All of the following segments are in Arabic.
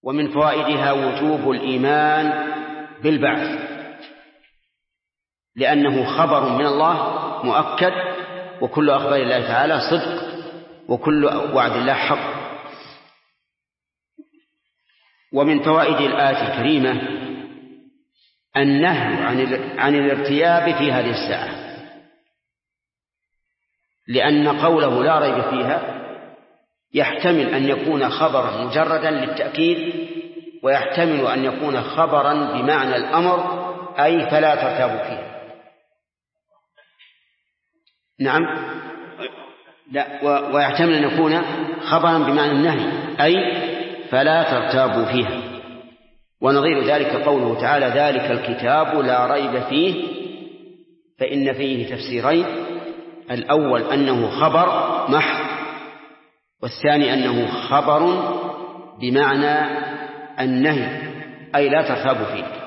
ومن فوائدها وجوب الإيمان بالبعث، لأنه خبر من الله مؤكد، وكل أخبار الله تعالى صدق، وكل وعد الله حق. ومن فوائد الآية الكريمة النهي عن الارتياب في هذه الساعة، لأن قوله لا ريب فيها يحتمل أن يكون خبرا مجردا للتأكيد، ويحتمل أن يكون خبرا بمعنى الأمر، أي فلا ترتابوا فيها. نعم، لا، ويحتمل أن يكون خبرا بمعنى النهي، أي فلا ترتابوا فيها. ونظير ذلك قوله تعالى ذلك الكتاب لا ريب فيه، فإن فيه تفسيرين: الأول أنه خبر محض، والثاني أنه خبر بمعنى النهي، أي لا ترتابوا فيه.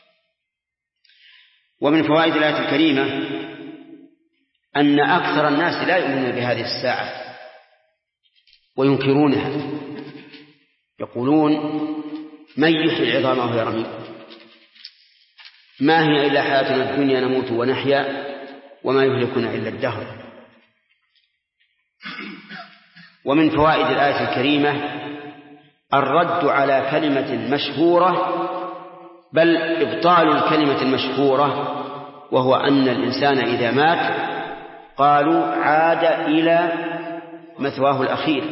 ومن فوائد الآية الكريمة أن أكثر الناس لا يؤمنون بهذه الساعة وينكرونها، يقولون من يحيي العظام وهي رميم، ما هي إلا حياتنا الدنيا نموت ونحيا وما يهلكنا إلا الدهر. ومن فوائد الآية الكريمة الرد على كلمة مشهورة، بل إبطال الكلمة المشهورة، وهو أن الإنسان إذا مات قالوا عاد إلى مثواه الأخير،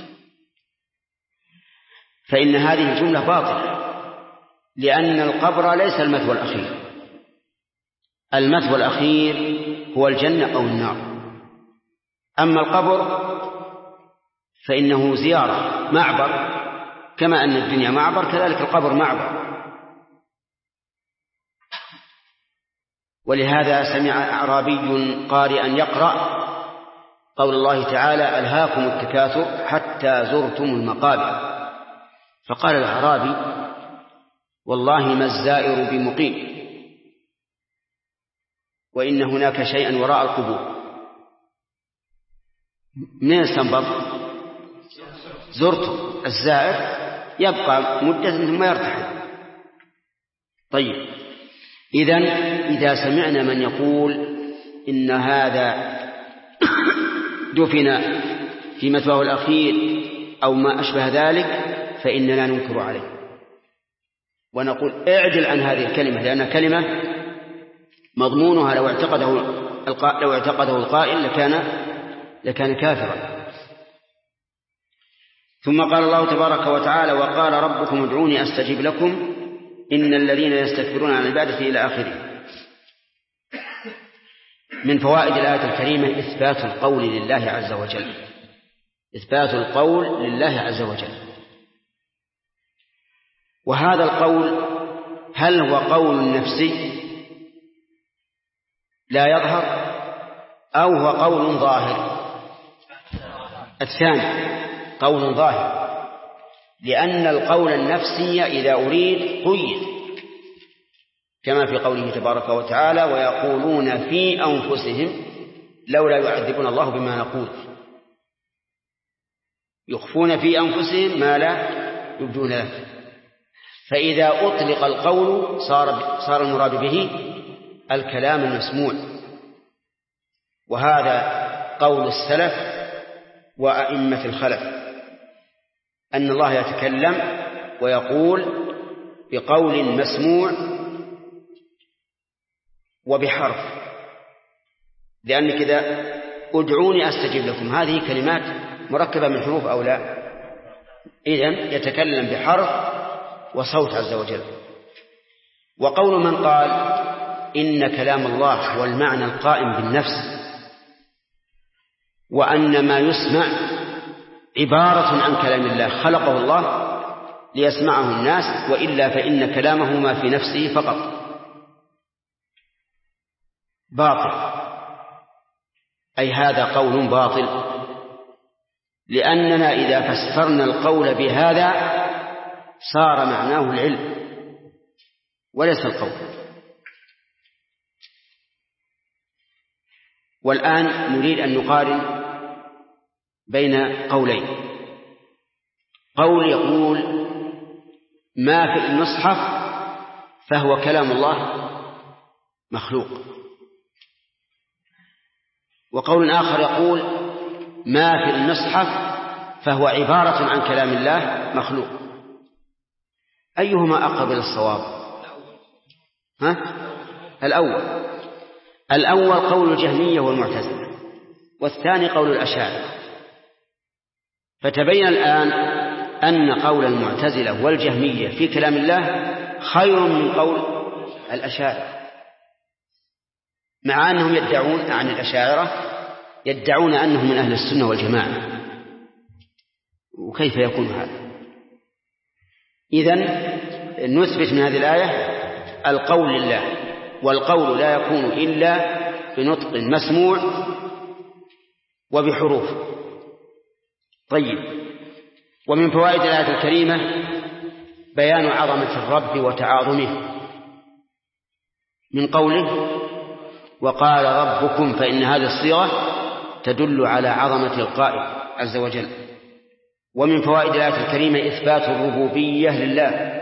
فإن هذه الجملة باطلة، لأن القبر ليس المثوى الأخير. المثوى الأخير هو الجنة أو النار، أما القبر فإنه زيارة معبر، كما أن الدنيا معبر كذلك القبر معبر. ولهذا سمع أعرابي قارئا يقرأ قول الله تعالى ألهاكم التكاثر حتى زرتم المقابر، فقال الأعرابي والله ما الزائر بمقيم، وإن هناك شيئا وراء القبور. من استنبط؟ زرت الزائر يبقى مدة ثم يرتحل. طيب، إذا سمعنا من يقول إن هذا دفن في مثواه الأخير أو ما أشبه ذلك فإننا ننكر عليه ونقول اعدل عن هذه الكلمة، لأنها كلمة مضمونها لو اعتقده القائل لكان كافرا. ثم قال الله تبارك وتعالى وقال ربكم ادعوني أستجب لكم إن الذين يستكبرون عن عبادتي إلى آخره. من فوائد الآية الكريمة إثبات القول لله عز وجل، إثبات القول لله عز وجل. وهذا القول هل هو قول نفسي لا يظهر أو هو قول ظاهر؟ الثاني قول ظاهر، لأن القول النفسي إذا أريد قيد، كما في قوله تبارك وتعالى ويقولون في أنفسهم لولا يعذبون الله بما نقول، يخفون في أنفسهم ما لا يبدون لك. فإذا أطلق القول صار المراد به الكلام المسموع، وهذا قول السلف وأئمة الخلف، أن الله يتكلم ويقول بقول مسموع وبحرف، لأن كذا ادعوني أستجب لكم هذه كلمات مركبة من حروف أو لا؟ إذن يتكلم بحرف وصوت عز وجل. وقول من قال إن كلام الله هو المعنى القائم بالنفس، وأن ما يسمع عبارة عن كلام الله خلقه الله ليسمعه الناس، وإلا فإن كلامه ما في نفسه فقط، باطل، أي هذا قول باطل، لأننا إذا فسرنا القول بهذا صار معناه العلم وليس القول. والآن نريد أن نقارن بين قولين. قول يقول ما في المصحف فهو كلام الله مخلوق. وقول آخر يقول ما في المصحف فهو عبارة عن كلام الله مخلوق. أيهما أقرب إلى الصواب؟ الأول قول الجهمية والمعتزلة، والثاني قول الأشاعرة. فتبين الآن أن قول المعتزلة والجهمية في كلام الله خير من قول الأشاعرة، مع أنهم يدعون عن الأشاعرة يدعون أنهم من أهل السنة والجماعة. وكيف يكون هذا؟ إذن نثبت من هذه الآية القول لله، والقول لا يكون إلا بنطق مسموع وبحروف. طيب، ومن فوائد الآية الكريمة بيان عظمة الرب وتعاظمه من قوله وقال ربكم، فإن هذه الصيغة تدل على عظمة القائل عز وجل. ومن فوائد الآية الكريمة إثبات الربوبية لله،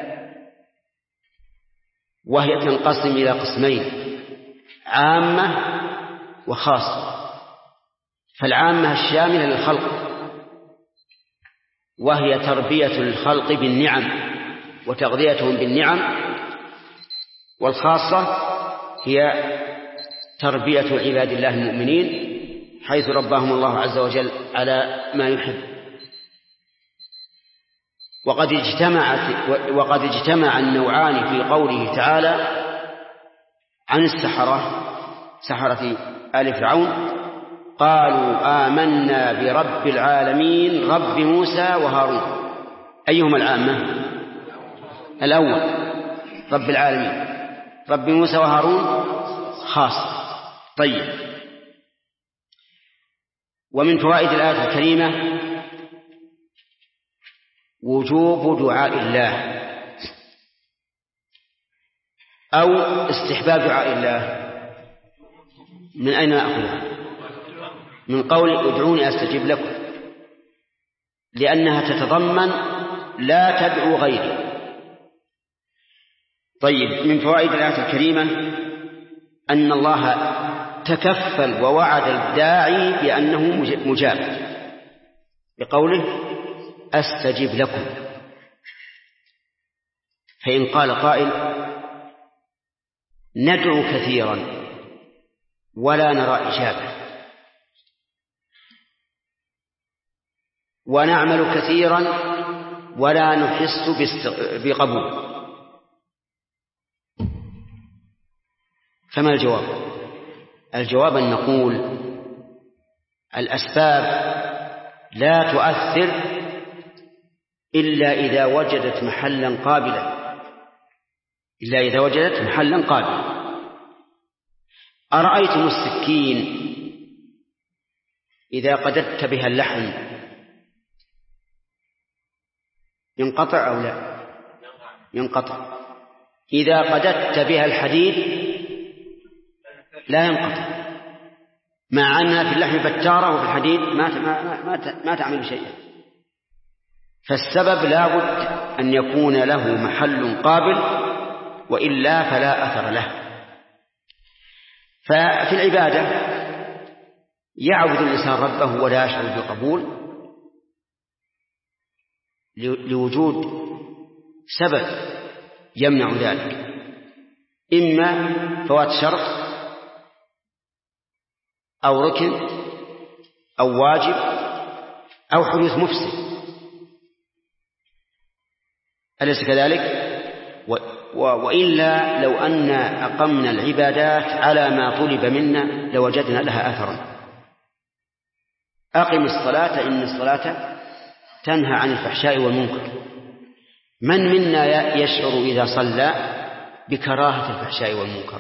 وهي تنقسم إلى قسمين: عامة وخاصة. فالعامة الشاملة للخلق، وهي تربية الخلق بالنعم وتغذيتهم بالنعم. والخاصة هي تربية عباد الله المؤمنين، حيث رباهم الله عز وجل على ما يحب. وقد اجتمع النوعان في قوله تعالى عن سحرة آل فرعون: قالوا آمنا برب العالمين رب موسى وهارون. أيهما العامة؟ الأول رب العالمين، رب موسى وهارون خاص. طيب، ومن فوائد الآية الكريمة وجوب دعاء الله أو استحباب دعاء الله. من أين نأخذها؟ من قول ادعوني أستجب لكم، لأنها تتضمن لا تدعو غيري. طيب، من فوائد الآية الكريمة أن الله تكفل ووعد الداعي بأنه مجاب بقوله أستجب لكم. فإن قال قائل ندعو كثيرا ولا نرى إجابة، ونعمل كثيرا ولا نحس بقبول، فما الجواب؟ الجواب أن نقول الأسباب لا تؤثر إلا إذا وجدت محلا قابلا. أرأيتم السكين إذا قددت بها اللحم ينقطع أو لا؟ ينقطع. إذا قددت بها الحديد لا ينقطع، مع أنها في اللحم بتارة وفي الحديد ما تعمل شيئا. فالسبب لا بد أن يكون له محل قابل، وإلا فلا أثر له. ففي العبادة يعبد الإنسان ربه ولا يشعر بالقبول لوجود سبب يمنع ذلك، إما فوات شرط أو ركن أو واجب أو حدوث مفسد، أليس كذلك؟ وإلا لو أن أقمنا العبادات على ما طلب منا لوجدنا لها أثرا. أقم الصلاة إن الصلاة تنهى عن الفحشاء والمنكر. من منا يشعر إذا صلى بكراهة الفحشاء والمنكر؟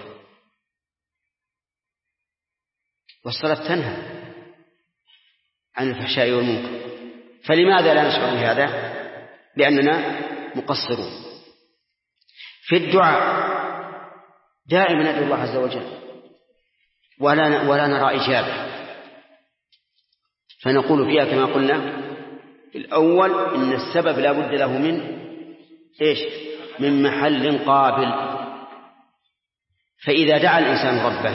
والصلاة تنهى عن الفحشاء والمنكر، فلماذا لا نشعر بهذا؟ لأننا مقصرون. في الدعاء دائما ندعو الله عز وجل ولا نرى إجابة، فنقول فيها كما قلنا في الأول إن السبب لا بد له من إيش؟ من محل قابل. فإذا دعا الإنسان ربه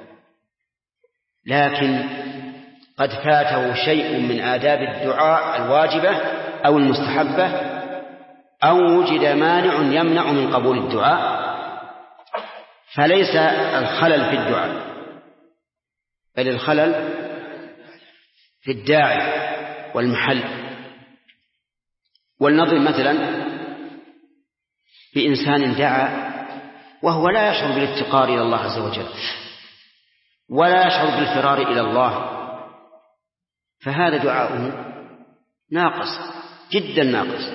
لكن قد فاته شيء من آداب الدعاء الواجبة أو المستحبة، أو وجد مانع يمنع من قبول الدعاء، فليس الخلل في الدعاء بل الخلل في الداعي والمحل. ولنضرب مثلا بإنسان دعا وهو لا يشعر بالافتقار إلى الله عز وجل ولا يشعر بالفرار إلى الله، فهذا دعاؤه ناقص جدا ناقص.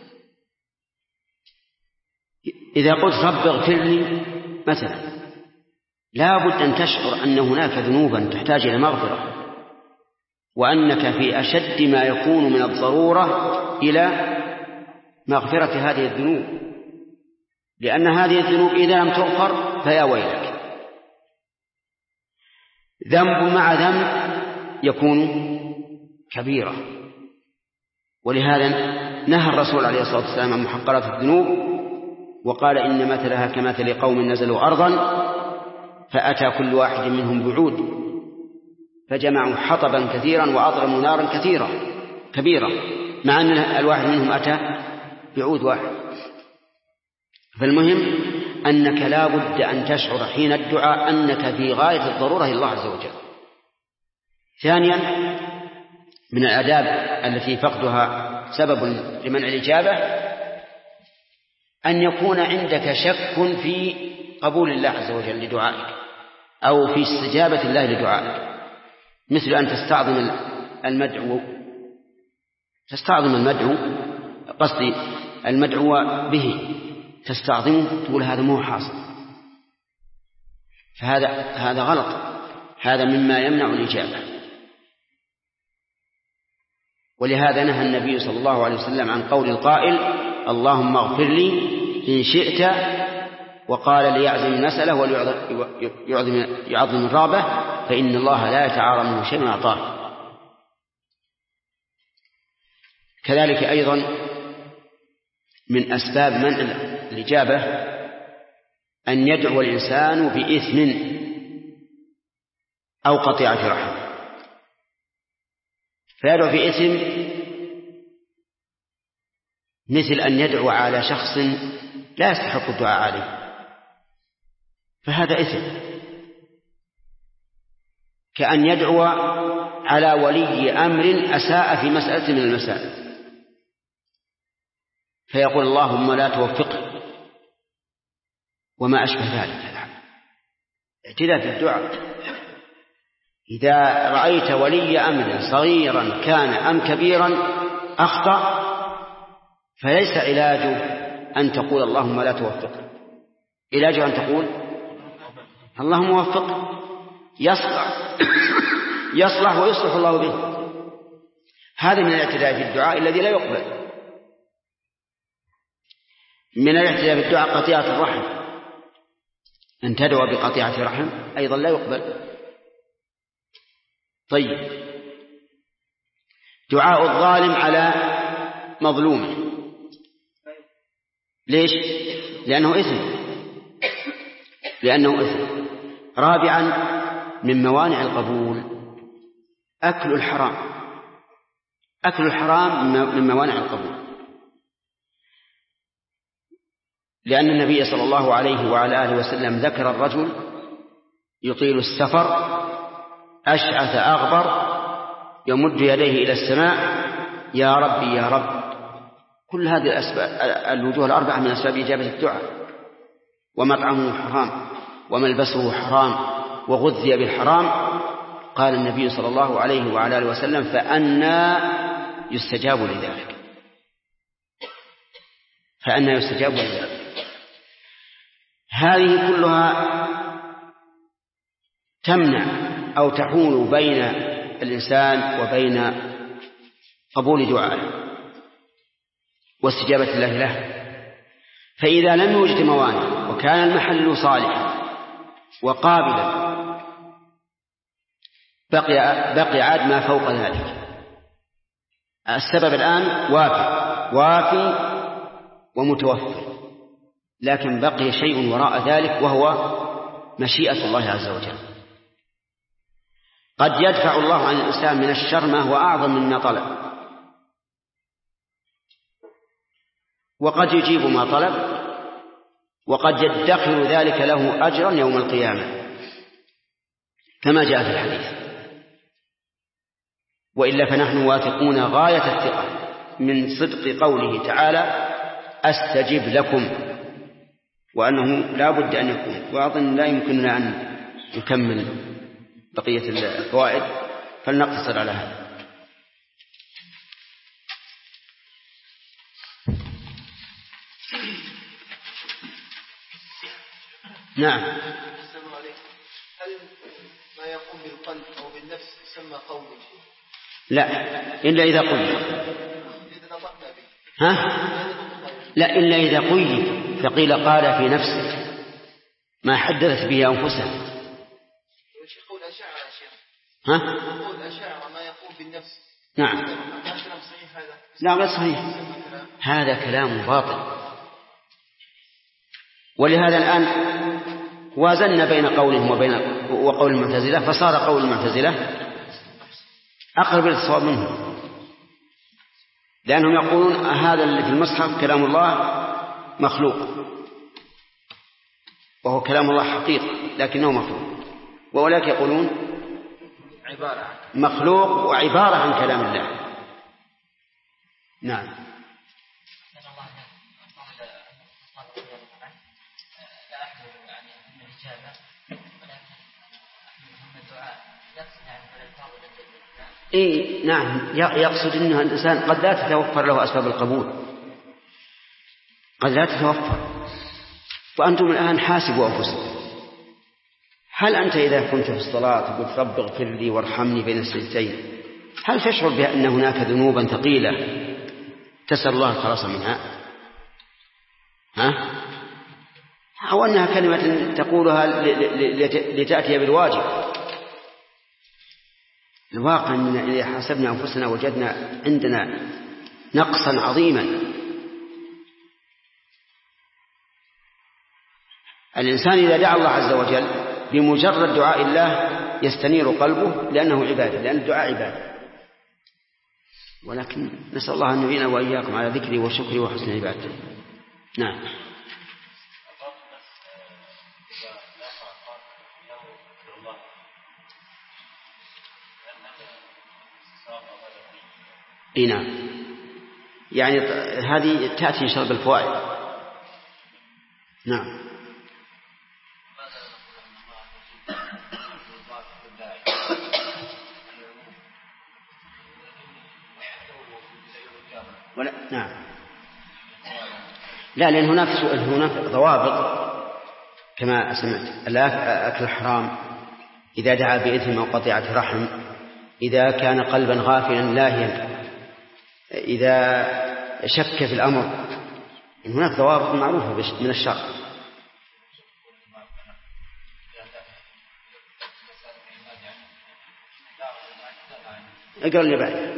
إذا قلت رب اغفر لي مثلا، لا بد أن تشعر أن هناك ذنوبا تحتاج إلى مغفرة، وأنك في أشد ما يكون من الضرورة إلى مغفرة هذه الذنوب، لأن هذه الذنوب إذا لم تغفر فيا ويلك. ذنب مع ذنب يكون كبيرة، ولهذا نهى الرسول عليه الصلاة والسلام عن محقرات الذنوب، وقال إن مثلها كمثل قوم نزلوا أرضا فأتى كل واحد منهم بعود فجمعوا حطبا كثيرا وأضرموا نارا كبيرة، مع أن الواحد منهم أتى بعود واحد. فالمهم أنك لا بد أن تشعر حين الدعاء أنك في غاية الضرورة إلى الله عز وجل. ثانيا من الآداب التي فقدها سبب لمنع الإجابة أن يكون عندك شك في قبول الله عز وجل لدعائك أو في استجابة الله لدعائك، مثل أن تستعظم المدعو قصدي المدعو به، تستعظمه تقول هذا مو حاصل، فهذا غلط، هذا مما يمنع الإجابة. ولهذا نهى النبي صلى الله عليه وسلم عن قول القائل اللهم اغفر لي إن شئت، وقال ليعزم المسألة وليعظم الرابة، فإن الله لا يتعارى منه شيء أعطاه. كذلك أيضا من أسباب منع الإجابة أن يدعو الإنسان بإثم أو قطيعة رحم، فيدعو بإثم مثل أن يدعو على شخص لا يستحق الدعاء عليه، فهذا إثم، كأن يدعو على ولي أمر أساء في مسألة من المسائل فيقول اللهم لا توفقه وما أشبه ذلك. اعتداء في الدعاء. إذا رأيت ولي أمر صغيرا كان أم كبيرا أخطأ فليس علاجه أن تقول اللهم لا توفقه، علاجه أن تقول اللهم وفقه يصلح ويصلح الله به. هذا من الاعتداء في الدعاء الذي لا يقبل. من الاعتداء في الدعاء قطيعة الرحم، أن تدعو بقطيعة رحم أيضا لا يقبل. طيب، دعاء الظالم على مظلومه، ليش؟ لأنه إثم. رابعا من موانع القبول أكل الحرام من موانع القبول، لأن النبي صلى الله عليه وعلى آله وسلم ذكر الرجل يطيل السفر أشعث أغبر يمد يديه إلى السماء يا ربي يا رب. كل هذه الوجوه الأربعة من أسباب إجابة الدعاء. ومطعمه حرام وملبسه حرام وغذي بالحرام. قال النبي صلى الله عليه وعلى آله وسلم فأنى يستجاب لذلك. هذه كلها تمنع أو تحول بين الإنسان وبين قبول دعائه واستجابة الله له. فإذا لم يوجد موانع وكان المحل صالحا وقابلا بقي عاد ما فوق ذلك. السبب الآن وافي ومتوفر، لكن بقي شيء وراء ذلك وهو مشيئة الله عز وجل. قد يدفع الله عن الإنسان من الشر ما هو أعظم مما طلب، وقد يجيب ما طلب، وقد يدخر ذلك له أجرا يوم القيامة كما جاء في الحديث. وإلا فنحن واثقون غاية الثقة من صدق قوله تعالى أستجب لكم، وأنه لا بد أن يكون. وأظن لا يمكننا أن نكمل بقية الفوائد، فلنقتصر على هذا. نعم. السلام عليكم. هل ما يقوم بالقلب أو بالنفس يسمى قول؟ لا، إلا إذا قيد. ها؟ لا، إلا إذا قيد، فقيل قال في نفسك ما حدثت به أنفسها. يقول أشعر يا شيخ. ها؟ يقول أشعر ما يقوم بالنفس. نعم. هذا كلام صحيح هذا؟ لا، غير صحيح، هذا كلام باطل. ولهذا الآن وازلنا بين قولهم وقول المعتزلة، فصار قول المعتزلة أقرب إلى الصواب منه، لأنهم يقولون هذا اللي في المصحف كلام الله مخلوق، وهو كلام الله حقيقي لكنه مخلوق، وأولئك يقولون مخلوق وعبارة عن كلام الله. نعم. إيه نعم، يقصد أنه الإنسان قد لا تتوفر له أسباب القبول، قد لا تتوفر. وأنتم الآن حاسبوا أنفسكم، هل أنت إذا كنت في الصلاة تقول رب اغفر لي وارحمني بين السجدتين، هل تشعر بأن هناك ذنوبا ثقيلة تسأل الله الخلاص منها؟ ها؟ أو أنها كلمة تقولها لتأتي بالواجب؟ الواقع أننا إذا حسبنا أنفسنا وجدنا عندنا نقصا عظيما. الإنسان إذا دعا الله عز وجل بمجرد دعاء الله يستنير قلبه، لأنه عبادة، لأن الدعاء عبادة. ولكن نسأل الله أن يعيننا وإياكم على ذكري وشكري وحسن عبادته. نعم. إيه نعم، يعني هذه تأتي إن شاء الله بالفوائد. نعم. ولا نعم، لا، لأن هناك ضوابط كما سمعت. الأكل الحرام إذا دعا بإثم أو قطيعة رحم، إذا كان قلبا غافلا لاهيا، إذا شك في الأمر، هناك ضوابط معروفة من الشرع. اقرأ اللي بعد.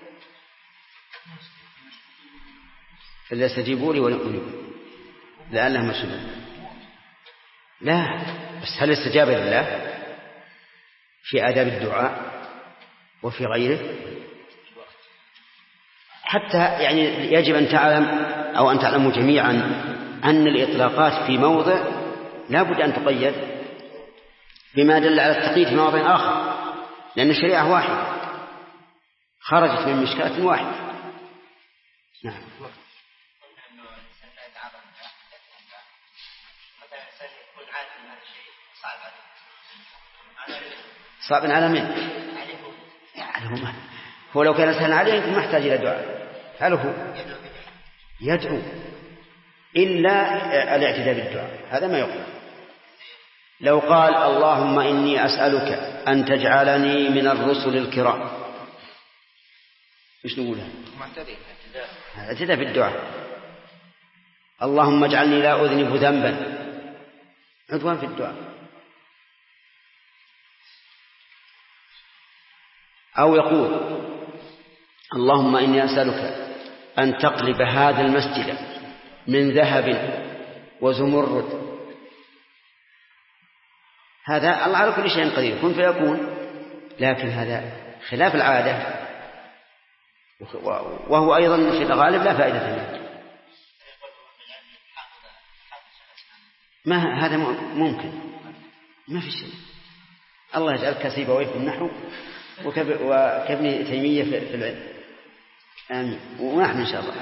فليستجيبوا لي وليؤمنوا لعلهم يرشدون. لا، بس هل الاستجابة لله في آداب الدعاء وفي غيره؟ حتى يعني يجب أن تعلم أو أن تعلموا جميعا أن الإطلاقات في موضع لا بد أن تقيد بما دل على التقييد في موضع آخر، لأن الشريعة واحدة خرجت من مشكلة واحدة. نعم. صعب على من؟ هو لو كان سهلا عليه يمكن ما يحتاج إلى دعاء. هل هو يدعو إلا الاعتداء بالدعاء؟ هذا ما يقول. لو قال اللهم إني أسألك أن تجعلني من الرسل الكرام، إيش نقولها؟ اعتداء بالدعاء. اللهم اجعلني لا أذنب ذنبا، عدوان في الدعاء. أو يقول اللهم إني أسألك أن تقلب هذا المسجد من ذهب وزمرد، هذا الله على كل شيء قدير، كن فيكون. لكن هذا خلاف العادة، وهو أيضا في الغالب لا فائدة منه. ما هذا ممكن، ما في شيء. الله يجعل كسيبويه في النحو وكابن تيمية في العلم. آمين. ونحن إن شاء الله.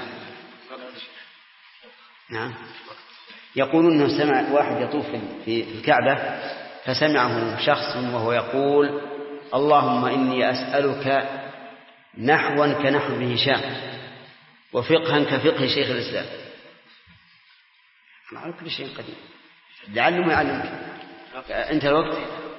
نعم. يقولون أنه سمع واحد يطوف في الكعبة فسمعه شخص وهو يقول: اللهم إني أسألك نحوا كنحو ابن هشام وفقها كفقه شيخ الإسلام. على كل شيء قدير، لعله ما يعلمك. انت الوقت.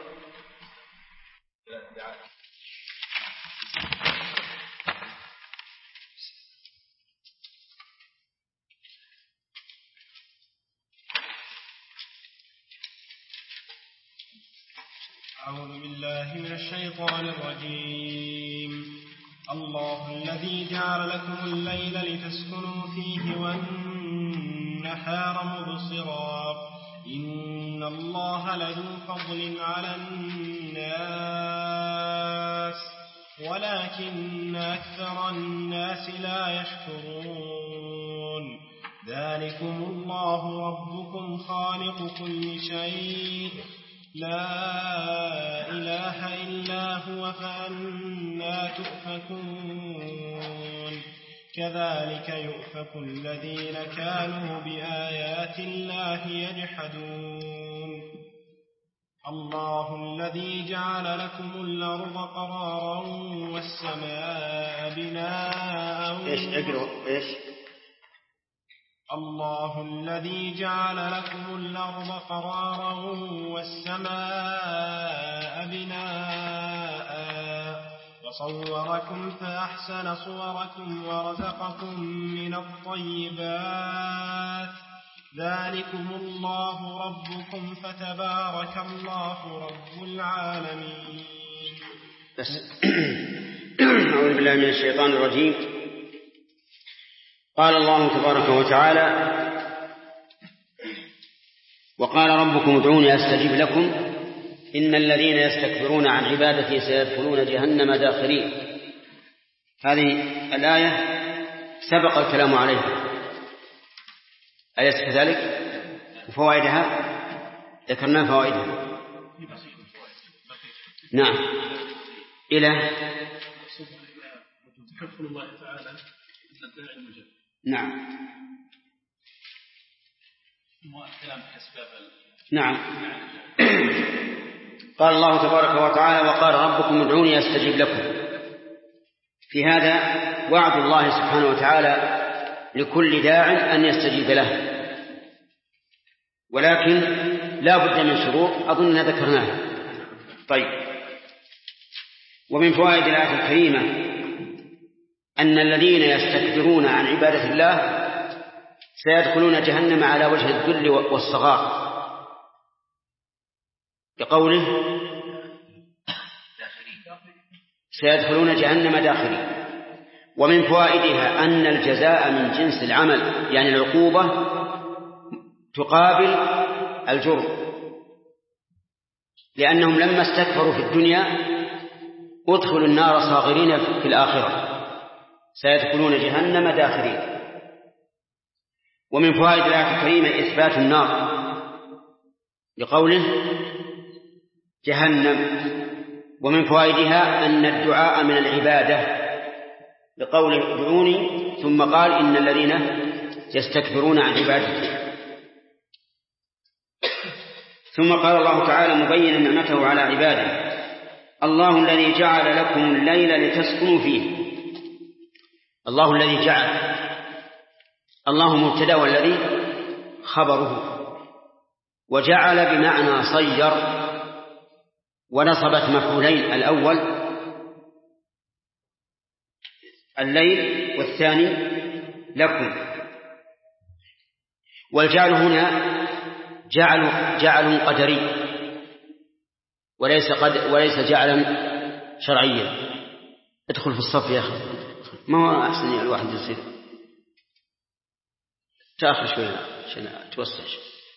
أعوذ بالله من الشيطان الرجيم. الله الذي جعل لكم الليل لتسكنوا فيه والنهار مبصرا إن الله لذو فضل على الناس ولكن أكثر الناس لا يشكرون. ذلكم الله ربكم خالق كل شيء لا إله إلا هو فأنى تؤفكون. كذلك يؤفك الذين كانوا بآيات الله يجحدون. الله الذي جعل لكم الأرض قرارا والسماء بناء. الله الذي جعل لكم الأرض قرارا والسماء بناء وصوركم فأحسن صوركم ورزقكم من الطيبات. ذلكم الله ربكم فتبارك الله رب العالمين. أعوذ بالله من الشيطان الرجيم. قال الله تبارك وتعالى: وقال ربكم ادعوني أستجب لكم إن الذين يستكبرون عن عبادتي سيدخلون جهنم داخرين. هذه الآية سبق الكلام عليها، أليس كذلك؟ وفوائدها ذكرنا فوائدها. نعم. إلى تكفل الله تعالى الداعي المجاب. نعم. نعم. قال الله تبارك وتعالى: وقال ربكم ادعوني أستجب لكم. في هذا وعد الله سبحانه وتعالى لكل داع أن يستجيب له، ولكن لا بد من شروط أظننا ذكرناها. طيب. ومن فوائد الآية الكريمة أن الذين يستكبرون عن عبادة الله سيدخلون جهنم على وجه الذل والصغار، بقوله سيدخلون جهنم داخرين. ومن فوائدها أن الجزاء من جنس العمل، يعني العقوبة تقابل الجرم، لأنهم لما استكبروا في الدنيا ادخلوا النار صاغرين في الآخرة، سيدخلون جهنم داخرين. ومن فوائد الآية الكريمة إثبات النار لقوله جهنم. ومن فوائدها أن الدعاء من العبادة لقوله ادعوني، ثم قال إن الذين يستكبرون عن عبادتي. ثم قال الله تعالى مبينا نعمته على عباده: الله الذي جعل لكم الليل لتسكنوا فيه. الله الذي جعل، الله مبتدأ والذي خبره، وجعل بمعنى صير، ونصبت مفعولين: الأول الليل والثاني لكم. والجعل هنا جعل قدري وليس جعلا شرعيا. ادخل في الصف يا أخي، ما هو أحسن الواحد يصير. تأخر شوي عشان توسع.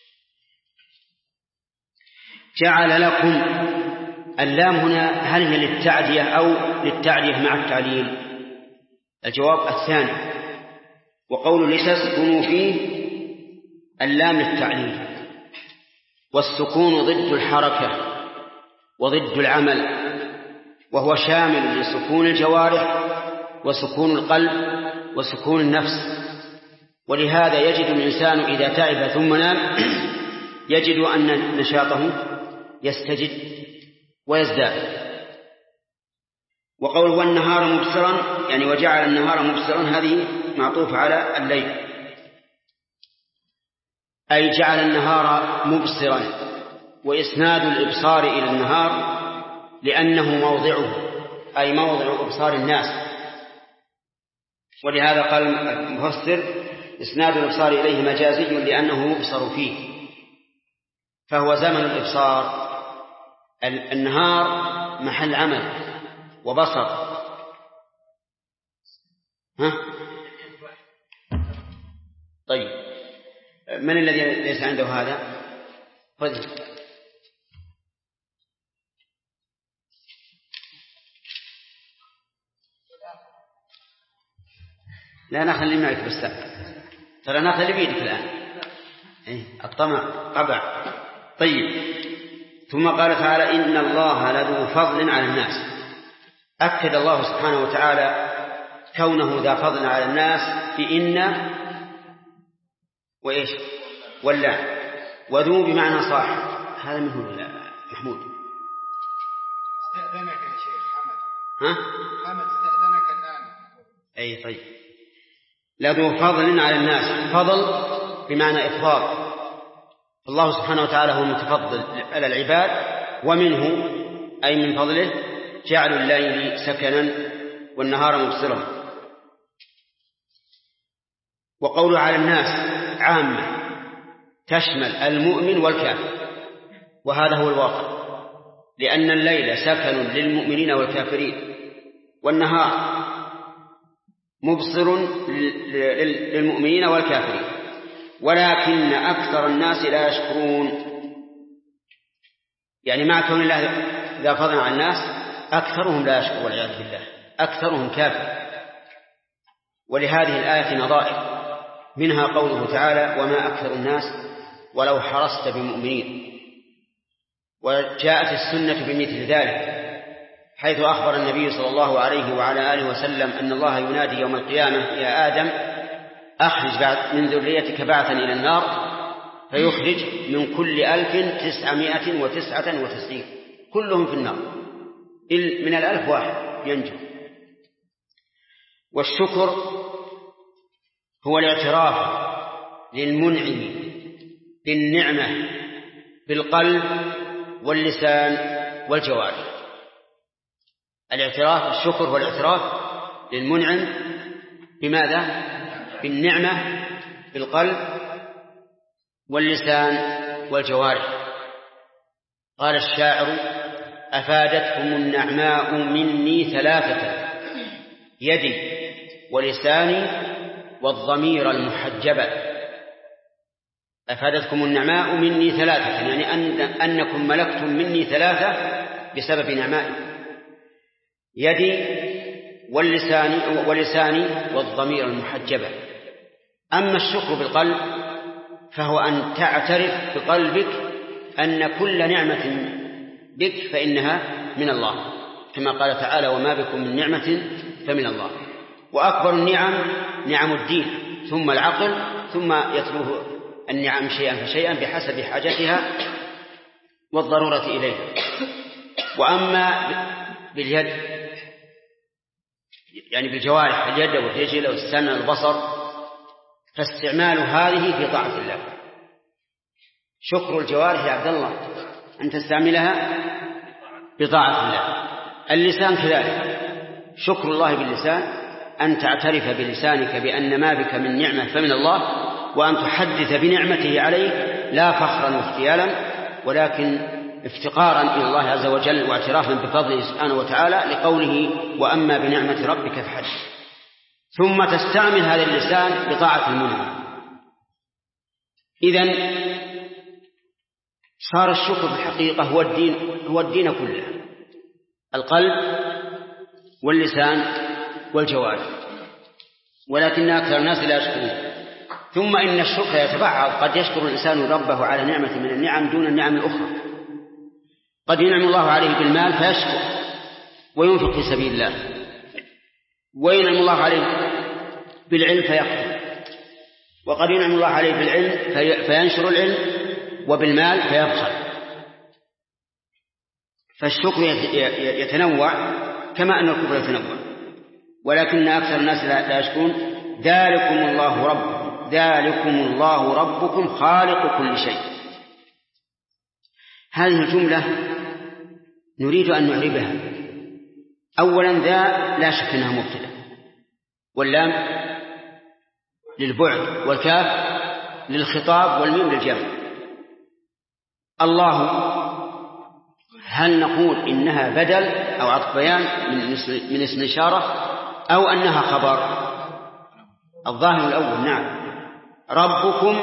جعل لكم، اللام هنا هل هي للتعدية أو للتعدية مع التعليل؟ الجواب الثاني. وقول لتسكنوا فيه اللام للتعليل، والسكون ضد الحركة وضد العمل، وهو شامل لسكون الجوارح وسكون القلب وسكون النفس. ولهذا يجد الإنسان إذا تعب ثم نام يجد أن نشاطه يستجد ويزداد. وقوله والنهار مبصرا يعني وجعل النهار مبصرا هذه معطوفة على الليل، أي جعل النهار مبصرا، وإسناد الإبصار إلى النهار لأنه موضعه أي موضع إبصار الناس. ولهذا قال المفسر إسناد الإبصار إليه مجازي لأنه يبصر فيه، فهو زمن الإبصار. النهار محل عمل وبصر. طيب من الذي ليس عنده هذا؟ خذ. لا نخلي معك بس، ترى نخلي بيدك الآن. الطمع قبع. طيب ثم قال تعالى إن الله لذو فضل على الناس. أكد الله سبحانه وتعالى كونه ذا فضل على الناس بإن وإيش ولا، وذو بمعنى صاحب. هذا منه محمود. استأذنك يا شيخ حمد. حمد استأذنك الآن. أي طيب. لذو فضل على الناس، فضل بمعنى إفضال. الله سبحانه وتعالى هو المتفضل على العباد، ومنه أي من فضله جعل الليل سكنا والنهار مبصرا. وقوله على الناس عامة تشمل المؤمن والكافر، وهذا هو الواقع، لأن الليل سكن للمؤمنين والكافرين، والنهار مبصر للمؤمنين والكافرين، ولكن أكثر الناس لا يشكرون. يعني مع كون الله ذا فضل على الناس أكثرهم لا يشكر والعياذ بالله، أكثرهم كافر. ولهذه الآية نظائر، منها قوله تعالى وما أكثر الناس ولو حرصت بمؤمنين. وجاءت السنة بمثل ذلك، حيث أخبر النبي صلى الله عليه وعلى آله وسلم أن الله ينادي يوم القيامة يا آدم أخرج من ذريتك بعثا إلى النار، فيخرج من كل 1999 كلهم في النار، من 1000 واحد ينجو. والشكر هو الاعتراف للمنعم بالنعمة بالقلب واللسان والجوارح. الاعتراف الشكر هو الاعتراف للمنعم بماذا؟ بالنعمة بالقلب واللسان والجوارح. قال الشاعر أفادتكم النعماء مني 3 يدي ولساني والضمير المحجبة. أفادتكم النعماء مني 3 يعني أنكم ملكتم مني 3 بسبب نعمائي، يدي ولساني والضمير المحجبة. أما الشكر بالقلب فهو أن تعترف بقلبك أن كل نعمة بك فإنها من الله، كما قال تعالى وما بكم من نعمة فمن الله. وأكبر النعم نعم الدين، ثم العقل، ثم يتلوه النعم شيئا فشيئا بحسب حاجتها والضرورة إليها. وأما باليد يعني بالجوارح، اليد والرجل والسمع والبصر، فاستعمال هذه في طاعة الله. شكر الجوارح يا عبد الله أن تستعملها بطاعة الله. اللسان كذلك، شكر الله باللسان أن تعترف بلسانك بأن ما بك من نعمة فمن الله، وأن تحدث بنعمته عليك لا فخرا واختيالا ولكن افتقارا إلى الله عز وجل واعترافا بفضله سبحانه وتعالى، لقوله وأما بنعمة ربك فحدث. ثم تستعمل هذا اللسان بطاعة المنعم، إذن صار الشكر في الحقيقة هو الدين كله، القلب واللسان والجوارح، ولكن أكثر الناس لا يشكرون. ثم إن الشكر يتبعض، قد يشكر الإنسان ربه على نعمة من النعم دون النعم الأخرى. قد ينعم الله عليه بالمال فيشكر وينفق في سبيل الله، وينعم الله عليه بالعلم فيقبل، وقد ينعم الله عليه بالعلم فينشر العلم، وبالمال فيبخل. فالشكر يتنوع كما أن الكفر يتنوع، ولكن أكثر الناس لا يشكرون. ذلكم الله ربكم خالق كل شيء. هذه الجملة نريد أن نعربها. أولا ذا لا شك أنها مبتدأ، واللام للبعد، والكاف للخطاب، والميم للجمع. الله هل نقول إنها بدل أو عطف بيان من اسم إشارة، أو أنها خبر؟ الظاهر الأول، نعم. ربكم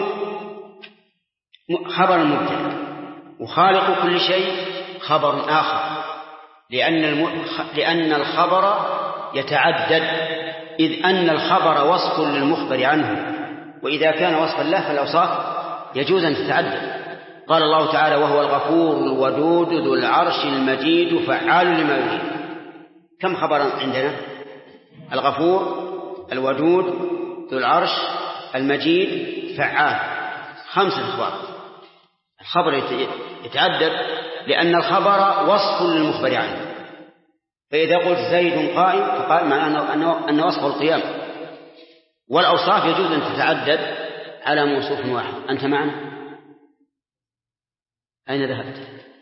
خبر المبتدأ، وخالق كل شيء خبر آخر، لأن الخبر يتعدد، إذ أن الخبر وصف للمخبر عنه، وإذا كان وصفا له فالأوصاف يجوز أن تتعدد. قال الله تعالى: وهو الغفور الودود ذو العرش المجيد فعال لما يريد. كم خبر عندنا؟ الغفور، الودود، ذو العرش، المجيد، فعال، 5 أخبار. الخبر يتعدد لأن الخبر وصف للمخبر عنه. فإذا قلت زيد قائم فقائم معناه أن وصفه القيام. والأوصاف يجوز أن تتعدد على موصوف واحد. أنت معنا؟ أين ذهبت؟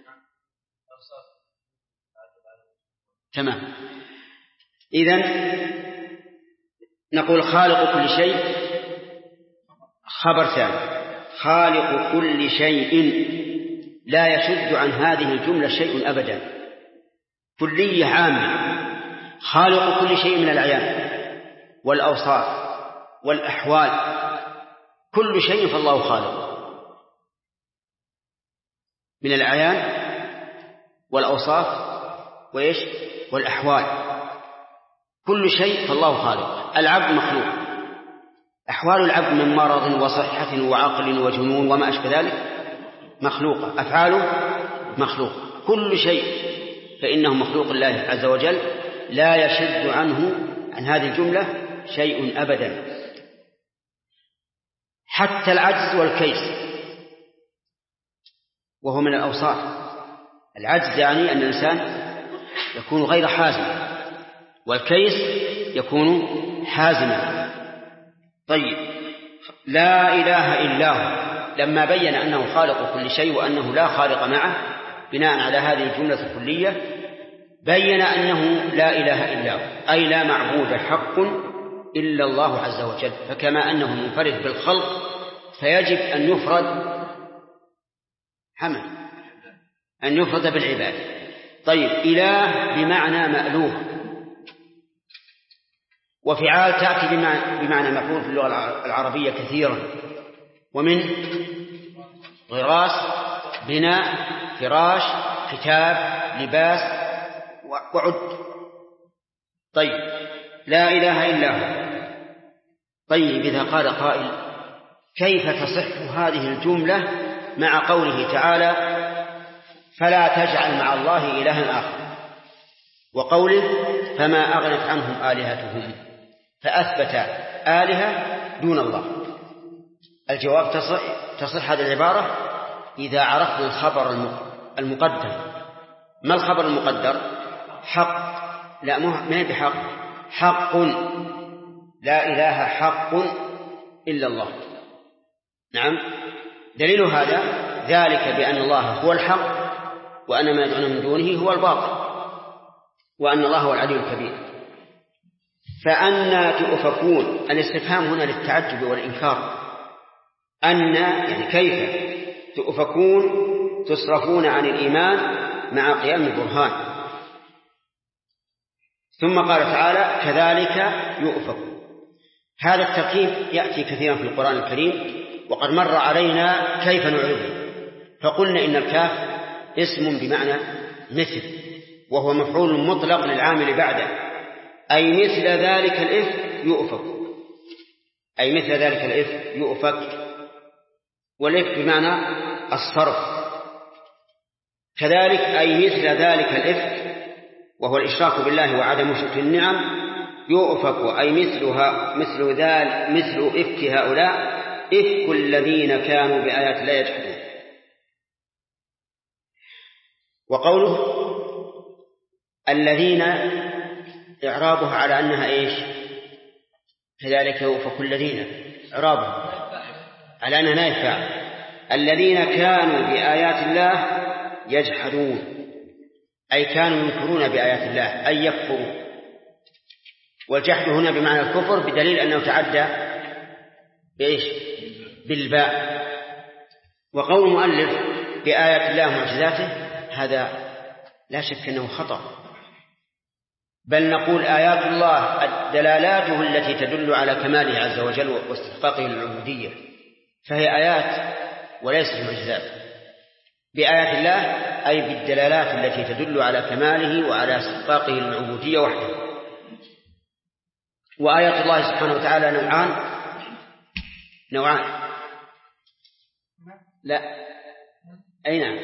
تمام. إذن نقول خالق كل شيء خبر ثاني. خالق كل شيء لا يشد عن هذه الجملة شيء أبدا، كلية عامة. خالق كل شيء من الأعيان والأوصاف والأحوال، كل شيء فالله خالق من الأعيان والأوصاف وإيش والأحوال، كل شيء فالله خالق. العبد مخلوق، أحوال العبد من مرض وصحة وعقل وجنون وما أشبه ذلك مخلوقة، أفعاله مخلوق، كل شيء فإنه مخلوق الله عز وجل، لا يشد عنه عن هذه الجملة شيء أبدا، حتى العجز والكيس، وهو من الأوصاف. العجز يعني أن الإنسان يكون غير حازم، والكيس يكون حازما. طيب، لا إله إلا هو لما بين أنه خالق كل شيء وأنه لا خالق معه، بناء على هذه الجملة الكلية بين أنه لا إله إلا هو، أي لا معبود حق إلا الله عز وجل. فكما أنه منفرد بالخلق فيجب أن يفرد أن يفرد بالعبادة. طيب، إله بمعنى مألوه، وفعال تأتي بمعنى مفعول في اللغة العربية كثيرا، ومن غراس، بناء، فراش، كتاب، لباس، وعد. طيب، لا إله إلا هو. طيب، إذا قال قائل: كيف تصح هذه الجملة مع قوله تعالى: فلا تجعل مع الله إلها آخر، وقوله: فما أغنت عنهم آلهتهم، فأثبت آلهة دون الله؟ الجواب: تصح هذه العبارة إذا عرفنا الخبر المقدر. ما الخبر المقدر؟ حق، لا ما بحق، حق، لا إله حق إلا الله. نعم، دليل هذا ذلك بأن الله هو الحق، وأن ما يدعون من دونه هو الباطل، وأن الله هو العلي الكبير. فأنى تؤفكون؟ الاستفهام هنا للتعجب والإنكار. أن يعني كيف تؤفكون، تصرفون عن الإيمان مع قيام البرهان. ثم قال تعالى: كذلك يؤفك. هذا التركيب يأتي كثيرا في القرآن الكريم، وقد مر علينا كيف نعربه، فقلنا إن الكاف اسم بمعنى مثل، وهو مفعول مطلق للعامل بعده، أي مثل ذلك الإفك يؤفك، أي مثل ذلك الإفك يؤفك، والإفك بمعنى الصرف. كذلك أي مثل ذلك الإفك وهو الإشراك بالله وعدم شكر النعم يؤفك، أي مثل إفك هؤلاء إفك الذين كانوا بآيات الله يجحدون. وقوله الذين إعرابها على أنها إيش؟ كذلك يؤفك الذين إعرابها على أنها نائب فاعل. الذين كانوا بآيات الله يجحدون، أي كانوا ينكرون بآيات الله، أي يكفروا. والجحد هنا بمعنى الكفر بدليل أنه تعدى بإيش؟ بالباء. وقول المؤلف بآيات الله معجزاته هذا لا شك أنه خطأ، بل نقول آيات الله دلالاته التي تدل على كماله عز وجل واستحقاقه للعبودية، فهي آيات وليست معجزات. بآيات الله أي بالدلالات التي تدل على كماله وعلى استحقاقه للعبودية وحده. وآيات الله سبحانه وتعالى نوعان. لا أي نعم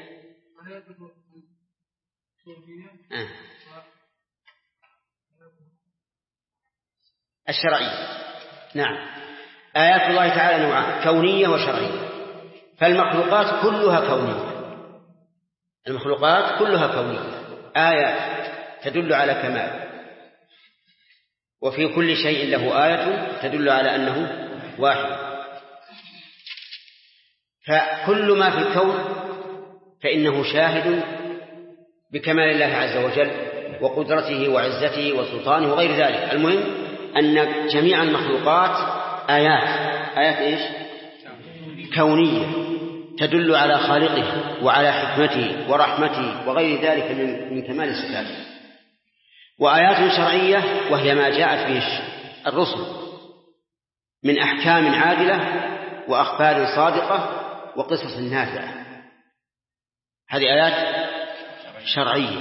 الشرعية. نعم آيات الله تعالى نوعان، كونية وشرعية. فالمخلوقات كلها كونية، المخلوقات كلها كونية، آيات تدل على كمال، وفي كل شيء له آية تدل على أنه واحد. فكل ما في الكون فإنه شاهد بكمال الله عز وجل وقدرته وعزته وسلطانه وغير ذلك. المهم أن جميع المخلوقات آيات إيش؟ كونية تدل على خالقه وعلى حكمته ورحمته وغير ذلك من كمال صفاته. وآيات شرعية وهي ما جاءت به الرسل من أحكام عادلة وأخبار صادقة وقصص نافعة، هذه آيات شرعية.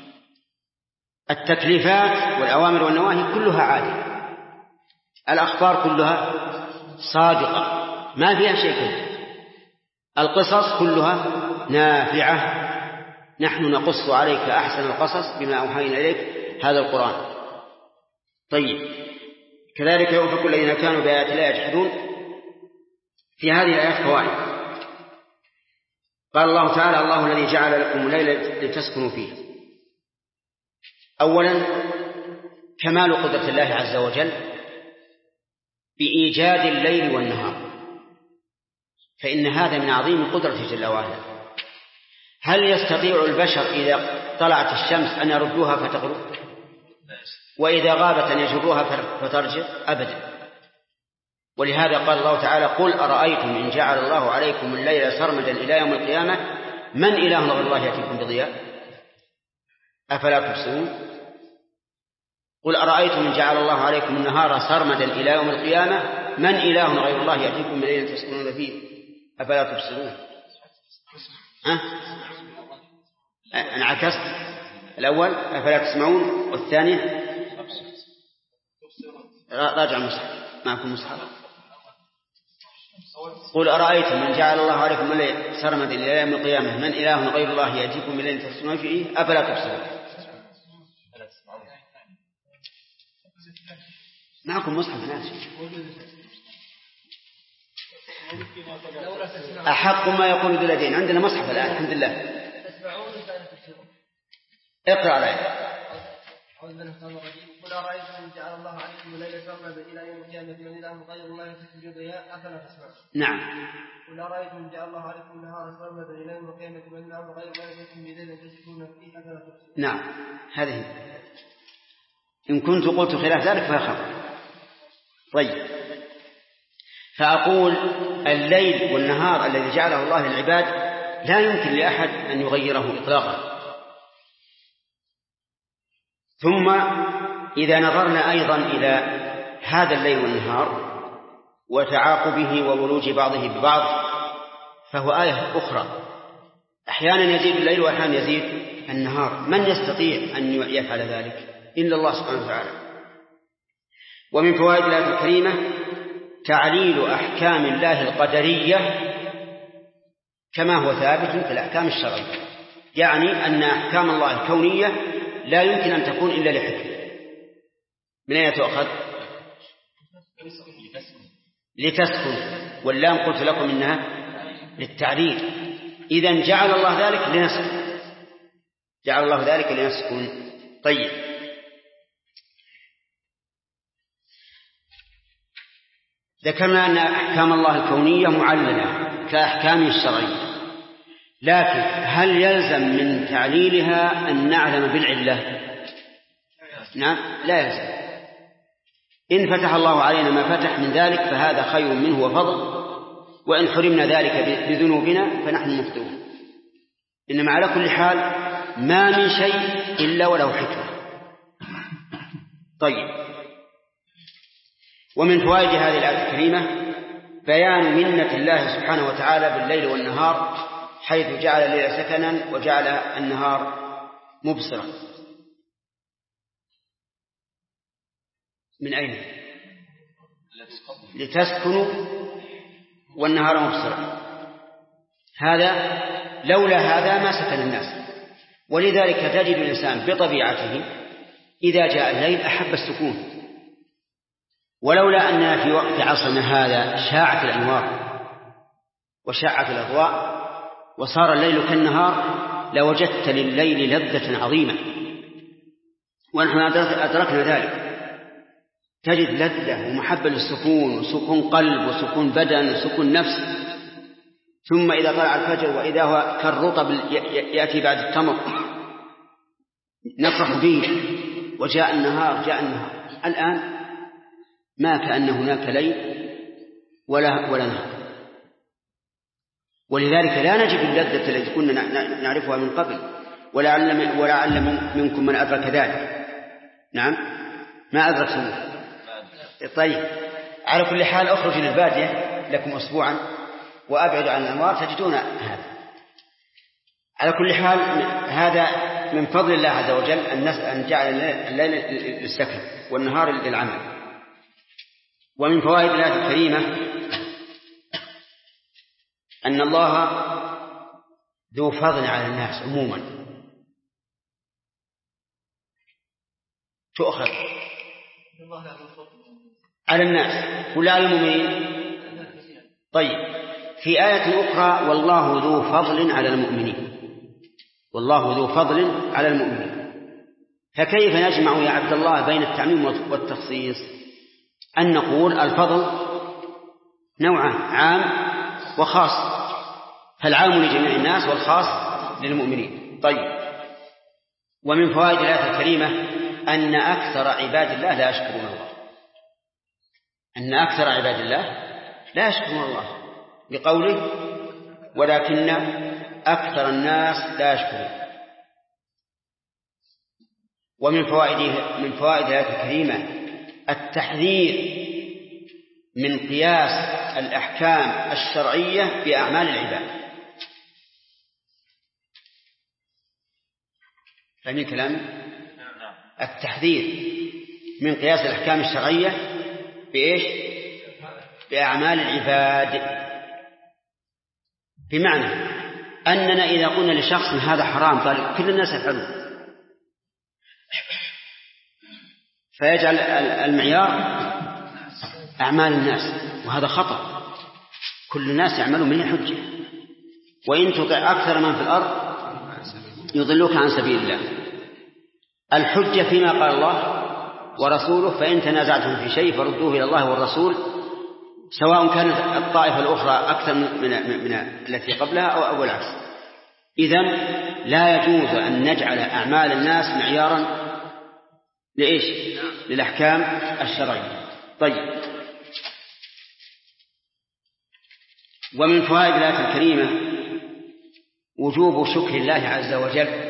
التكليفات والأوامر والنواهي كلها عادلة، الأخبار كلها صادقة ما فيها شيء كله، القصص كلها نافعة. نحن نقص عليك أحسن القصص بما أوحينا إليك هذا القرآن. طيب كذلك يؤفك الذين كانوا بآيات الله يجحدون. في هذه الآيات فوائد. قال الله تعالى الله الذي جعل لكم الليل لتسكنوا فيه. أولا كمال قدرة الله عز وجل بإيجاد الليل والنهار، فإن هذا من عظيم قدرته جل وعلا. هل يستطيع البشر إذا طلعت الشمس أن يردوها فتغرب، وإذا غابت أن يجروها فترجع؟ أبدا. ولهذا قال الله تعالى قل أرأيتم إن جعل الله عليكم الليل سرمدا إلى يوم القيامة من إله غير الله يأتيكم بضياء أفلا تبصرون. قل أرأيتم إن جعل الله عليكم النهار سرمدا إلى يوم القيامة من إله غير الله يأتيكم بليل تسكنون فيه أفلا تبصرون. أنا عكست الأول أفلا تسمعون، والثاني راجع المصحف معكم مصحف. قل أرأيتم من جعل الله عليكم الليل سرمدا إلى يوم القيامة من إله غير الله يأتيكم بليل تسكنون فيه أفلا تبصرون. معكم مصحف ناس أحق ما يقول ذو اليدين. عندنا مصحف الآن الحمد لله. اقرأ عليه. قل أرأيتم إن جعل الله عليكم الليل سرمدا إلى يوم القيامة من إله غير الله يأتيكم بضياء أفلا تسمعون. نعم. قل أرأيتم إن جعل الله عليكم النهار سرمدا إلى يوم القيامة من إله غير الله يأتيكم بليل تسكنون فيه أفلا تبصرون. نعم هذه إن كنت قلت خلاف ذلك فهي خطأ. طيب فأقول الليل والنهار الذي جعله الله للعباد لا يمكن لأحد أن يغيره إطلاقا. ثم إذا نظرنا أيضا إلى هذا الليل والنهار وتعاقبه وولوج بعضه ببعض، فهو آية أخرى. أحيانا يزيد الليل وأحيانا يزيد النهار، من يستطيع أن يفعل ذلك إلا الله سبحانه وتعالى. ومن فوائد الآية الكريمة تعليل أحكام الله القدرية كما هو ثابت في الأحكام الشرعية، يعني أن أحكام الله الكونية لا يمكن أن تكون إلا لحكمة. من أين تؤخذ؟ لتسكن، واللام قلت لكم إنها للتعليل، إذن جعل الله ذلك لنسكن، جعل الله ذلك لنسكن. طيب، ذكرنا أن أحكام الله الكونية معللة كأحكامه الشرعية، لكن هل يلزم من تعليلها أن نعلم بالعلة؟ نعم، لا يلزم. إن فتح الله علينا ما فتح من ذلك فهذا خير منه وفضل، وإن حرمنا ذلك بذنوبنا فنحن مخطئون. إنما على كل حال ما من شيء إلا وله حكمة. طيب، ومن فوائد هذه الآية الكريمة بيان منة الله سبحانه وتعالى بالليل والنهار، حيث جعل الليل سكنا وجعل النهار مبصرا. من أين؟ لتسكنوا والنهار مبصرا. هذا لولا هذا ما سكن الناس، ولذلك تجد الإنسان بطبيعته إذا جاء الليل أحب السكون، ولولا أننا في وقت عصرنا هذا شاعت الأنوار وشاعت الأضواء وصار الليل كالنهار لوجدت لليل لذة عظيمة، ونحن أدركنا ذلك. تجد لذة ومحبة للسكون، وسكون قلب وسكون بدن وسكون نفس. ثم إذا طلع الفجر وإذا هو كالرطب يأتي بعد التمر نفرح به، وجاء النهار جاء النهار. الآن ما كأن هناك ليل ولا نهار، ولذلك لا نجد اللذة التي كنا نعرفها من قبل، ولعل منكم من أدرك ذلك. نعم، ما أدركتموه. طيب، على كل حال أخرج للبادية لكم أسبوعا وأبعد عن الأنوار تجدون هذا. على كل حال هذا من فضل الله عز وجل أن جعل الليل للسكن والنهار للعمل. ومن فوائد الآية الكريمة أن الله ذو فضل على الناس عموما، تؤخذ على الناس ولا على المؤمنين. طيب، في آية أخرى والله ذو فضل على المؤمنين، والله ذو فضل على المؤمنين. فكيف نجمع يا عبد الله بين التعميم والتخصيص؟ أن نقول الفضل نوعان، عام وخاص، فالعام لجميع الناس والخاص للمؤمنين. طيب، ومن فوائد الآية الكريمة أن أكثر عباد الله لا يشكرون الله، أن أكثر عباد الله لا يشكرون الله، بقوله ولكن أكثر الناس لا يشكرون. ومن فوائد الآية الكريمة التحذير من قياس الأحكام الشرعية بأعمال العباد. فهمين كلامي؟ التحذير من قياس الأحكام الشرعية بإيش؟ بأعمال العباد، بمعنى أننا إذا قلنا لشخص هذا حرام قال كل الناس يفعلون، فيجعل المعيار أعمال الناس، وهذا خطأ. كل الناس يعملون من حجة، وإن تطع أكثر من في الأرض يضلوك عن سبيل الله. الحجة فيما قال الله ورسوله، فإن تنازعتم في شيء فردوه إلى الله والرسول، سواء كانت الطائفة الأخرى أكثر من التي قبلها أو العكس. إذن لا يجوز أن نجعل أعمال الناس معيارا لإيش؟ للأحكام الشرعية. طيب، ومن فوائد الآية الكريمة وجوب شكر الله عز وجل،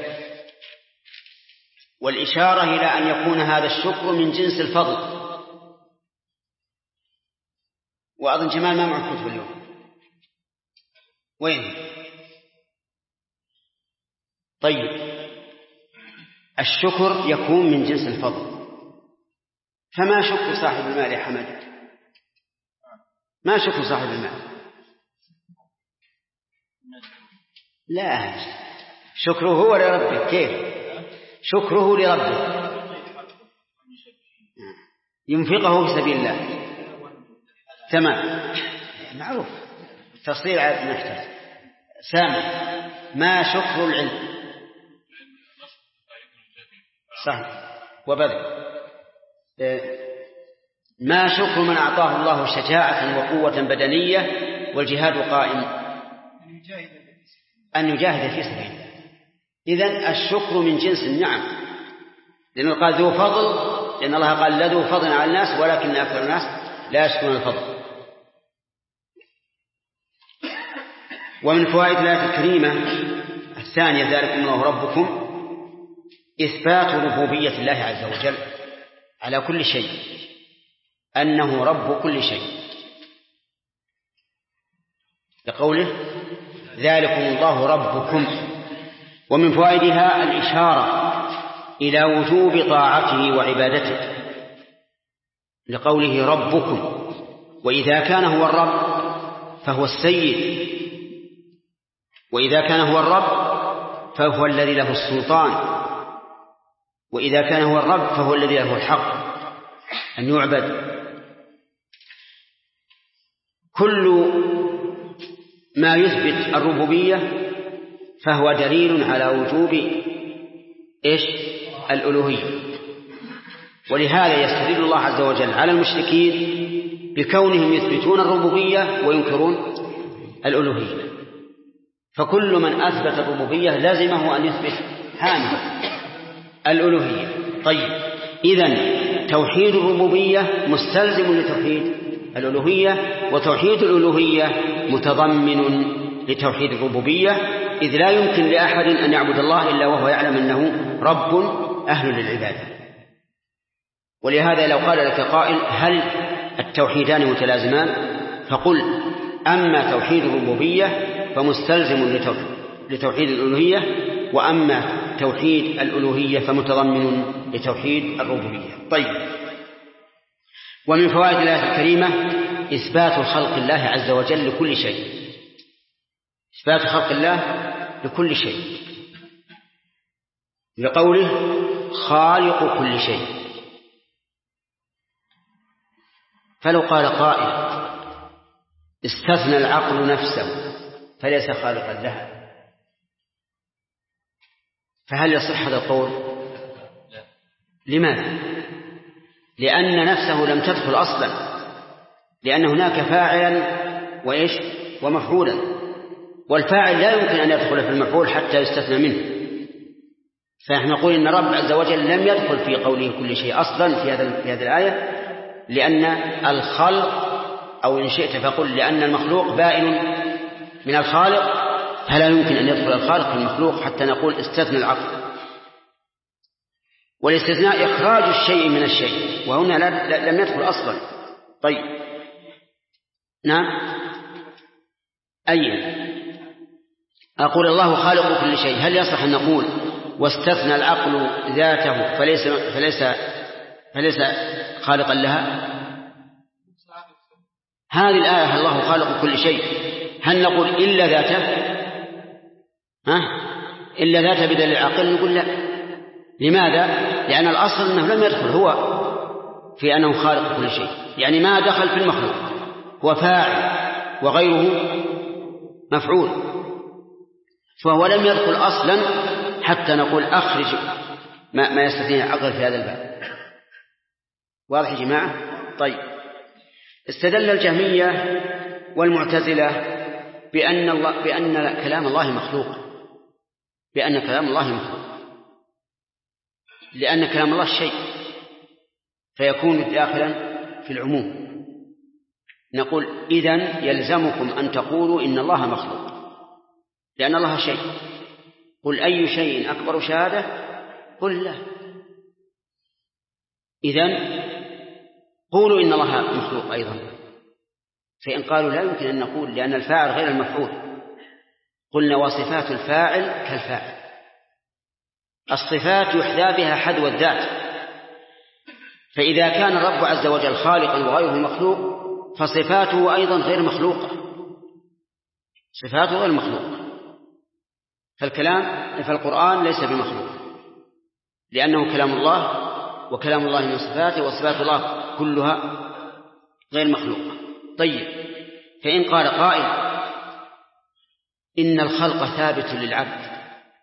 والإشارة إلى أن يكون هذا الشكر من جنس الفضل، وأظن جمال ما معه كتب اليوم. وين؟ طيب، الشكر يكون من جنس الفضل، فما شكر صاحب المال يا حمد؟ ما شكر صاحب المال؟ لا، شكره هو لربه. كيف شكره لربه؟ ينفقه في سبيل الله. تمام، معروف تصير على نحتاج. سامع، ما شكر العلم؟ صح، وبذل. ما شكر من أعطاه الله شجاعة وقوة بدنية والجهاد قائم؟ أن يجاهد في سبيله. إذن الشكر من جنس النعم، لأنه قال ذو فضل، لأن الله قال لا ذو فضل على الناس ولكن أكثر الناس لا يشكرون الفضل. ومن فوائد الآية الكريمة الثانية ذلكم الله ربكم إثبات ربوبية الله عز وجل على كل شيء، أنه رب كل شيء، لقوله ذلكم الله ربكم. ومن فوائدها الإشارة إلى وجوب طاعته وعبادته، لقوله ربكم، وإذا كان هو الرب فهو السيد، وإذا كان هو الرب فهو الذي له السلطان، وإذا كان هو الرب فهو الذي له الحق أن يعبد. كل ما يثبت الربوبية فهو دليل على وجوب الألوهية. ولهذا يستدل الله عز وجل على المشركين بكونهم يثبتون الربوبية وينكرون الألوهية. فكل من أثبت الربوبية لازمه أن يثبت الألوهية. طيب، إذن توحيد الربوبية مستلزم لتوحيد الألوهية، وتوحيد الألوهية متضمن لتوحيد الربوبية، إذ لا يمكن لأحد أن يعبد الله إلا وهو يعلم أنه رب أهل للعبادة. ولهذا لو قال لك قائل هل التوحيدان متلازمان؟ فقل أما توحيد الربوبية فمستلزم لتوحيد الألوهية، وأما توحيد الألوهية فمتضمن لتوحيد الربوبية. طيب، ومن فوائد الآية الكريمة إثبات خلق الله عز وجل لكل شيء، إثبات خلق الله لكل شيء، لقوله خالق كل شيء. فلو قال قائل استثنى العقل نفسه فليس خالقا لها، فهل يصح هذا القول؟ لماذا؟ لأن نفسه لم تدخل أصلا، لأن هناك فاعلا ومفعولا، والفاعل لا يمكن أن يدخل في المفعول حتى يستثنى منه. فنحن نقول إن رب عز وجل لم يدخل في قوله كل شيء أصلا في هذه الآية، لأن الخلق، أو إن شئت فقل لأن المخلوق بائن من الخالق، فلا يمكن أن يدخل الخالق في المخلوق حتى نقول استثنى العقل. والاستثناء إخراج الشيء من الشيء، وهنا لم يدخل أصلا. طيب، نعم، أقول الله خالق كل شيء، هل يصح أن نقول واستثنى العقل ذاته فليس خالقا لها؟ هذه الآية الله خالق كل شيء، هل نقول إلا ذاته؟ إلا ذاته بدل العقل؟ نقول لا. لماذا؟ لأن الأصل أنه لم يدخل هو في أنه خالق كل شيء، يعني ما دخل في المخلوق، هو فاعل وغيره مفعول، فهو لم يدخل أصلا حتى نقول أخرج ما يستثني العقل في هذا الباب. واضح يا جماعة؟ طيب، استدل الجهمية والمعتزلة بأن كلام الله مخلوق، لأن كلام الله شيء فيكون داخلا في العموم. نقول إذن يلزمكم أن تقولوا إن الله مخلوق، لأن الله شيء. قل أي شيء أكبر شهادة؟ قل لا. إذن قولوا إن الله مخلوق أيضا، فإن قالوا لا يمكن أن نقول لأن الفاعل غير المفعول، قلنا وصفات الفاعل كالفاعل. الصفات يحذى بها حذو الذات، فإذا كان الرب عز وجل خالقا وغيره مخلوق فصفاته أيضا غير مخلوقة، صفاته غير مخلوقة. فالقرآن ليس بمخلوق لأنه كلام الله، وكلام الله من صفاته، وصفات الله كلها غير مخلوقة. طيب، فإن قال قائل إن الخلق ثابت للعبد،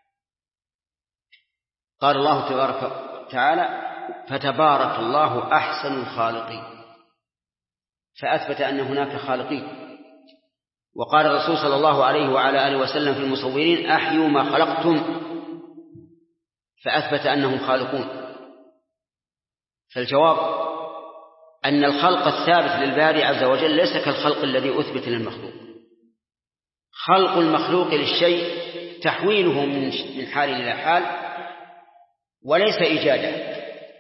قال الله تبارك وتعالى فتبارك الله أحسن الخالقين، فأثبت أن هناك خالقين. وقال الرسول صلى الله عليه وعلى آله وسلم في المصورين أحيوا ما خلقتم، فأثبت أنهم خالقون. فالجواب أن الخلق الثابت للباري عز وجل ليس كالخلق الذي أثبت للمخلوق. خلق المخلوق للشيء تحويله من حال إلى حال، وليس إيجادا،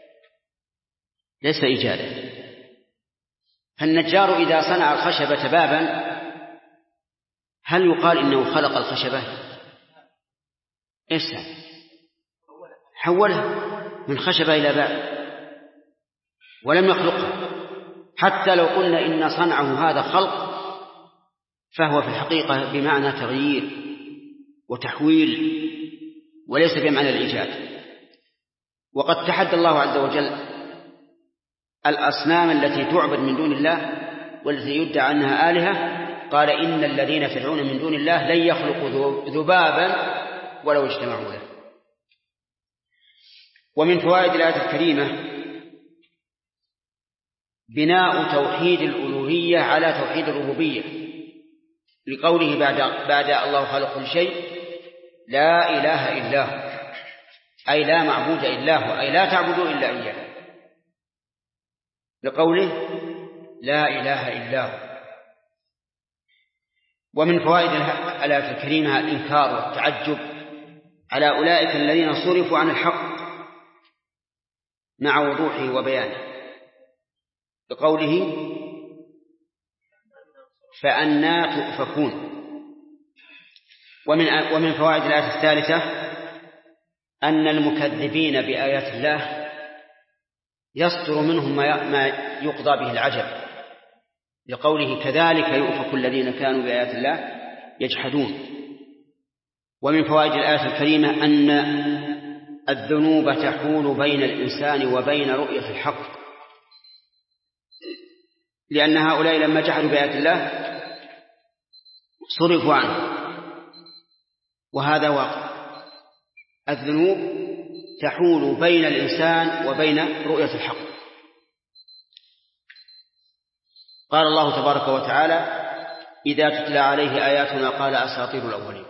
ليس إيجادا. فالنجار إذا صنع الخشبة بابا هل يقال إنه خلق الخشبة؟ إيش حولها من خشبة إلى باب ولم يخلقها. حتى لو قلنا إن صنعه هذا خلق فهو في الحقيقة بمعنى تغيير وتحويل وليس بمعنى الإيجاد. وقد تحدى الله عز وجل الأصنام التي تعبد من دون الله والتي يدعى أنها آلهة، قال إن الذين تدعون من دون الله لن يخلقوا ذبابا ولو اجتمعوا له. ومن فوائد الآية الكريمة بناء توحيد الألوهية على توحيد الربوبية، لقوله بعد الله خلق كل شيء لا إله إلا هو، أي لا معبود إلا هو، أي لا تعبدوا إلا إياه، لقوله لا إله إلا هو. ومن فوائد الآية الكريمة الإنكار والتعجب على أولئك الذين صرفوا عن الحق مع وضوحه وبيانه، بقوله فأنى تؤفكون. ومن فوائد الآية الثالثة أن المكذبين بآيات الله يصدر منهم ما يقضى به العجب، لقوله كذلك يؤفك الذين كانوا بآيات الله يجحدون. ومن فوائد الآية الكريمة أن الذنوب تحول بين الإنسان وبين رؤية الحق، لأن هؤلاء لما جحدوا بآيات الله صرفوا عنه، وهذا واقع. الذنوب تحول بين الإنسان وبين رؤية الحق. قال الله تبارك وتعالى إذا تتلى عليه آياتنا قال أساطير الأولين.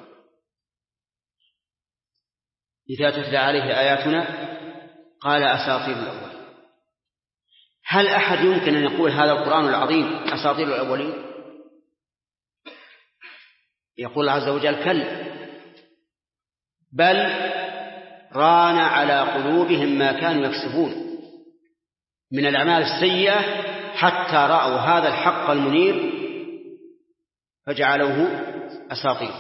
إذا تتلى عليه آياتنا قال أساطير الأولين. هل أحد يمكن أن يقول هذا القرآن العظيم أساطير الأولين؟ يقول عز وجل كلا، بل ران على قلوبهم ما كانوا يكسبون من الأعمال السيئة حتى رأوا هذا الحق المنير فجعلوه أساطير.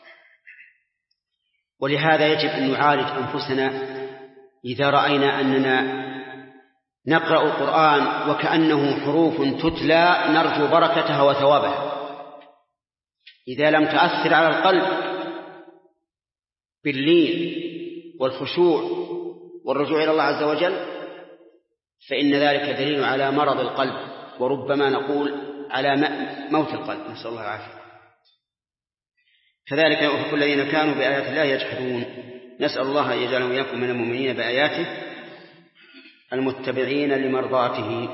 ولهذا يجب أن نعالج أنفسنا إذا رأينا أننا نقرأ القرآن وكأنه حروف تتلى نرجو بركتها وثوابها، إذا لم تؤثر على القلب باللين والخشوع والرجوع إلى الله عز وجل فإن ذلك دليل على مرض القلب، وربما نقول على موت القلب، نسأل الله العافية. كذلك يؤفك الذين كانوا بآيات الله يجحدون. نسأل الله أن يجعلنا وإياكم من المؤمنين بآياته المتبعين لمرضاته.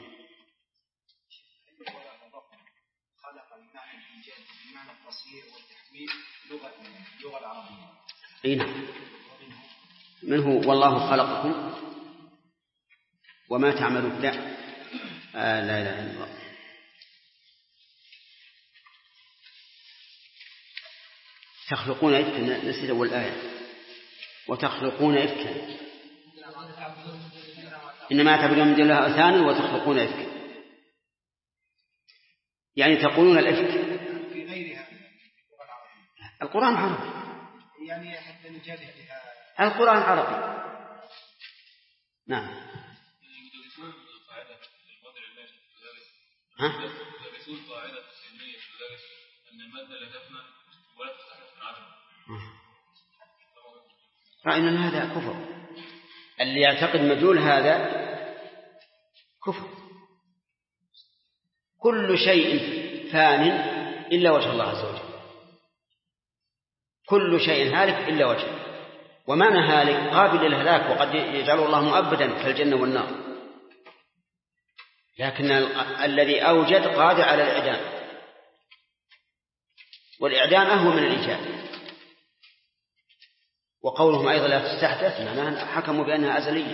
خلق المعنى الإيجاد بمعنى التصوير والتحويل لغة العربية. نعم، منه والله خلقكم وما تعملون. لا لا إله إلا الله. تخلقون إفكا، نسيت أول آية، وتخلقون إفكا إنما تعبدون من دون الله أوثانا وتخلقون إفكا. يعني تقولون الإفك في غيرها القرآن عربي، يعني حتى نجابه بها القرآن عربي. نعم. يدرسون قاعدة علمية في المدارس أن المادة لا تفنى ولا تستحدث من عدم. رأينا هذا كفر، اللي يعتقد مجهول هذا كفر. كل شيء فان إلا وجه الله عز وجل، كل شيء هالك إلا وجهه. ومعنى هالك قابل للهلاك، وقد يجعله الله مؤبدا كالجنة والنار، لكن الذي أوجد قادر على الإعدام، والإعدام أهون من الإيجاد. وقولهم أيضا لا تستحدث معناها حكموا بأنها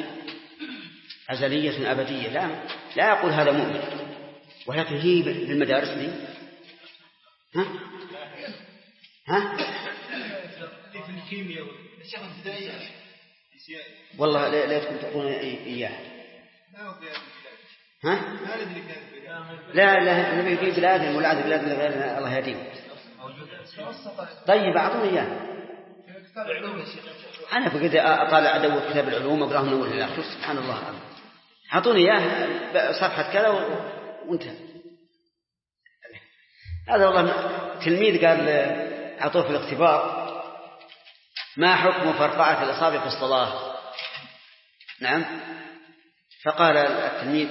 أزلية أبدية. لا يقول هذا مؤمن، ولكن هي بالمدارس دي في الكيمياء والله لا تكون تعطون إياه. لا نبي في بلادنا ولا بلاد غيرنا، الله يهديهم. طيب أعطوني إياه. أنا بقيت أطالع أدور كتاب العلوم أقرأه من أول إلى آخر. سبحان الله، أعطوني إياه صفحة كذا وانتهى. هذا والله تلميذ قال أعطوه في الاختبار ما حكم فرقعة الأصابع في الصلاة. نعم. فقال التلميذ،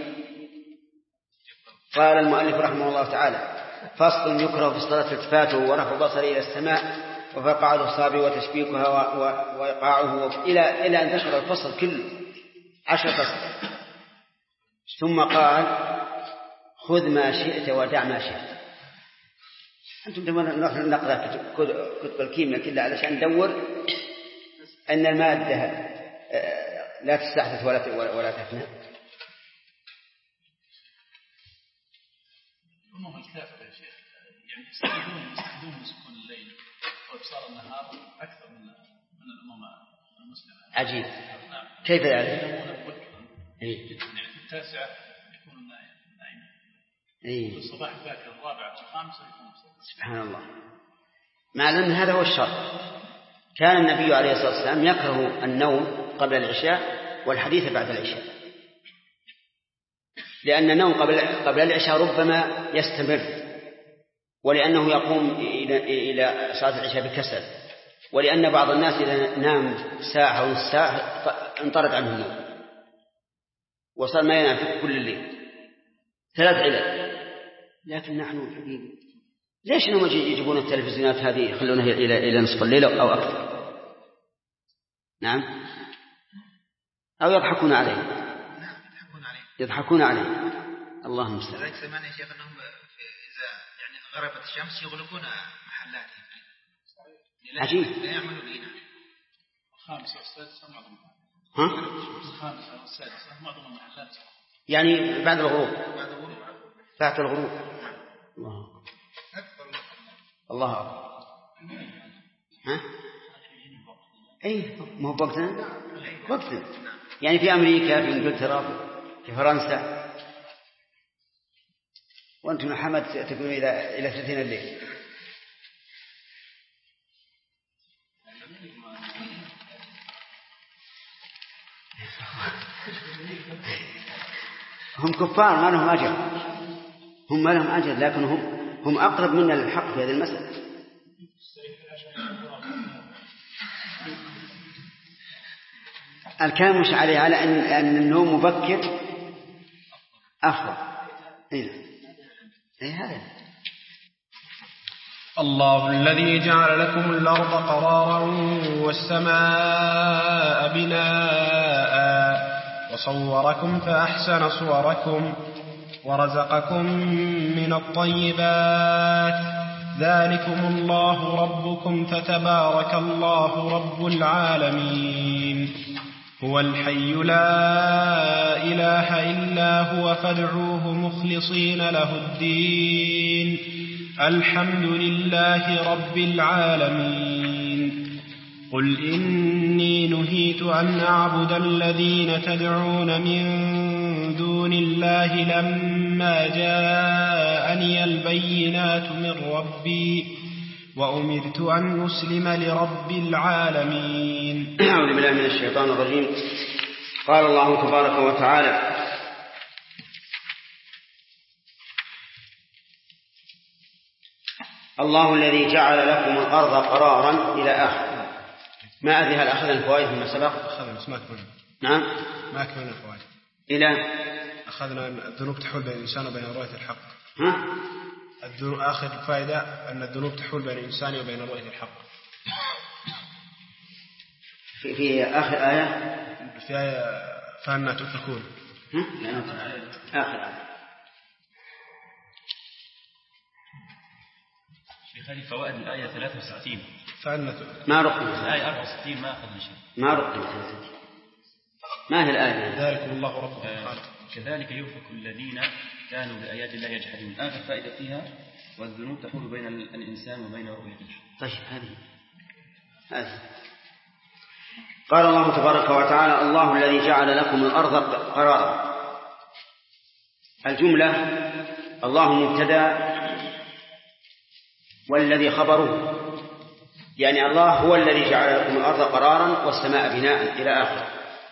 قال المؤلف رحمه الله تعالى: فصل يكره في الصلاة التفاته ورفع بصره إلى السماء وفرقعة الأصابع وتشبيكها وإيقاعه إلى أن تشعر الفصل كله 10 فصل. ثم قال: خذ ما شئت ودع ما شئت. أنتم نروح نقرأ كتب الكيمياء كلها علشان ندور أن المادة لا تستحدث ولا تفنى. هم اختلافات يا شيخ، يعني يستخدمون سكون الليل وإبصار النهار أكثر من الأمم المسلمة. عجيب. كيف ذلك؟ يعني في 9 يكون نائما، في الصباح الباكر 4 و5 يكون. سبحان الله. مع أن هذا هو الشر. كان النبي عليه الصلاة والسلام يكره النوم قبل العشاء والحديث بعد العشاء، لأن النوم قبل العشاء ربما يستمر، ولأنه يقوم إلى صلاة العشاء بكسل، ولأن بعض الناس إذا نام ساعة أو نصف ساعة انطرد عنه النوم وصار ما ينام كل الليل. 3 علل. لكن نحن حبيبي ليش انهم يجيبون التلفزيونات هذه يخلونها الى نصف الليل او اكثر؟ نعم. او يضحكون عليه. يضحكون عليه. الله المستعان. ذلك زمان يا شيخ انهم اذا يعني غربت الشمس يغلقون محلات. عجيب. لا يعملون هنا. الخامسة والسادسة معظم. الخامسة والسادسة معظم المحلات. يعني بعد الغروب. بعد الغروب. الله أكبر. ها؟ أي ما هو وقتنا. يعني في أمريكا، في إنجلترا، في فرنسا، وأنتم محمد تكونوا إلى 3 الليل. هم كفار ما لهم أجر، هم ما لهم أجر، لكن هم أقرب منا للحق في هذه المسألة. الكلام مش عليه على أن النوم مبكر أفضل. إيه هذا. الله الذي جعل لكم الأرض قرارا والسماء بناء وصوركم فأحسن صوركم ورزقكم من الطيبات ذلكم الله ربكم فتبارك الله رب العالمين هو الحي لا إله إلا هو فادعوه مخلصين له الدين الحمد لله رب العالمين قل إني نهيت أن أعبد الذين تدعون من دون الله لما جاءني البينات البينات من ربي وأمرت أن أسلم لرب العالمين. أعوذ بالله من الشيطان الرجيم. قال الله تبارك وتعالى: الله الذي جعل لكم الأرض قرارا إلى آخر. ما أدري هل أخذنا الفوائد مما سبق؟ أخذنا، ما كملنا. نعم، ما كملنا الفوائد. إلى أخذنا الذنوب تحول بين الإنسان وبين رؤية الحق. آخر فائدة أن الذنوب تحول بين الإنسان وبين رؤية الحق. في آخر آية، في آية فأنا تؤفكون. آخر آية. شيخ هذه فوائد الآية 63 ما رقم الآية 64 ما أخذنا شيء. ما رقم. ما هي الآية؟ ذلكم الله ربكم كذلك يؤفك الذين كانوا بآيات الله يجحدون. آخر فائدة فيها: والذنوب تحول بين الإنسان وبين رؤية الحق. طيب، هذه قال الله تبارك وتعالى: الله الذي جعل لكم الأرض قرارا. الجملة الله مبتدأ والذي خبره، يعني الله هو الذي جعل لكم الأرض قرارا والسماء بناء إلى آخر.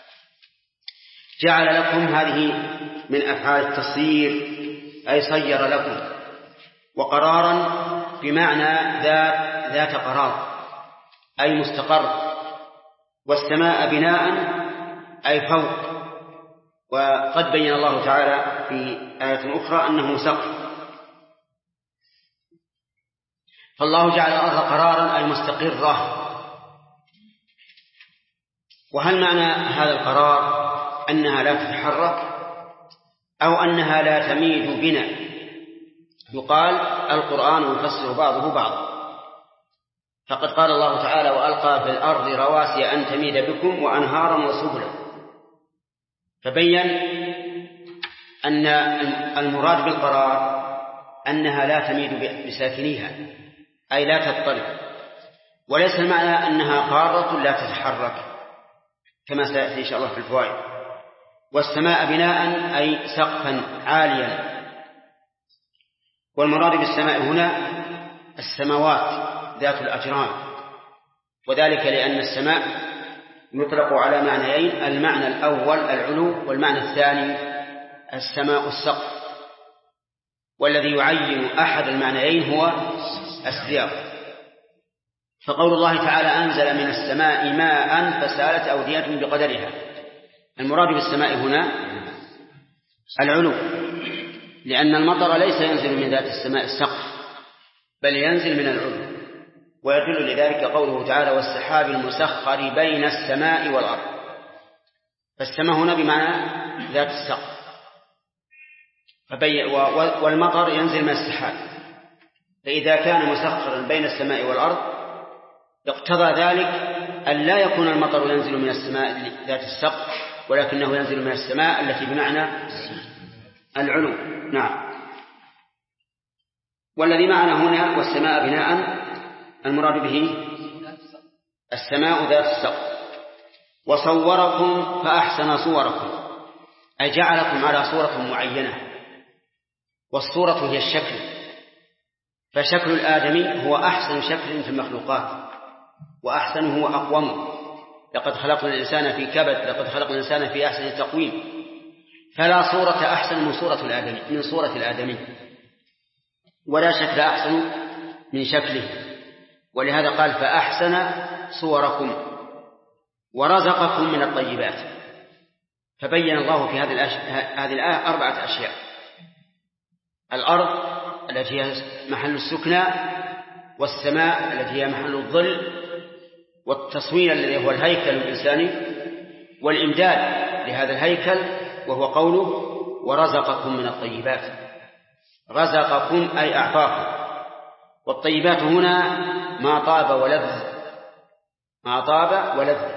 جعل لكم هذه من أفعال التصير، أي صير لكم. وقرارا بمعنى ذات قرار، أي مستقر. والسماء بناء أي فوق. وقد بين الله تعالى في آية أخرى أنه سقف. فالله جعل الأرض قرارا أي مستقرة. وهل معنى هذا القرار أنها لا تتحرك أو أنها لا تميد بنا؟ يقال القرآن يفسر بعضه بعضا. فقد قال الله تعالى: وألقى في الأرض رواسي أن تميد بكم وأنهارا وسبلا. فبين أن المراد بالقرار أنها لا تميد بساكنيها، أي لا تضطرب. وليس المعنى أنها قارة لا تتحرك كما سيأتي إن شاء الله في الفوائد. والسماء بناء أي سقفا عاليا. والمراد بالسماء هنا السماوات ذات الأجرام، وذلك لأن السماء يطلق على معنيين: المعنى الأول العلو، والمعنى الثاني السماء السقف. والذي يعين أحد المعنيين هو السياق. فقول الله تعالى: أنزل من السماء ماء فسالت أودية بقدرها. المراد بالسماء هنا العلو، لأن المطر ليس ينزل من ذات السماء السقف، بل ينزل من العلو. ويدل لذلك قوله تعالى: والسحاب المسخر بين السماء والأرض. فالسماء هنا بمعنى ذات السقف. والمطر ينزل من السحاب. فإذا كان مسخرا بين السماء والأرض اقتضى ذلك أن لا يكون المطر ينزل من السماء ذات السقف، ولكنه ينزل من السماء التي بمعنى العلو. نعم. والذي معنا هنا والسماء بناء المراد به السماء ذات السقف. وصوركم فأحسن صوركم، أي جعلكم على صورة معينة. والصورة هي الشكل، فشكل الآدمي هو أحسن شكل في المخلوقات، وأحسنه وأقومه. لقد خلقنا الإنسان في كبد، لقد خلقنا الإنسان في أحسن تقويم. فلا صورة أحسن من صورة الآدمي، ولا شكل أحسن من شكله. ولهذا قال: فأحسن صوركم ورزقكم من الطيبات. فبين الله في هذه الآية 4 أشياء: الأرض التي هي محل السكنى، والسماء التي هي محل الظل، والتصوير الذي هو الهيكل الإنساني، والإمداد لهذا الهيكل وهو قوله: ورزقكم من الطيبات. رزقكم أي أعطاكم. والطيبات هنا ما طاب ولذ، ما طاب ولذ.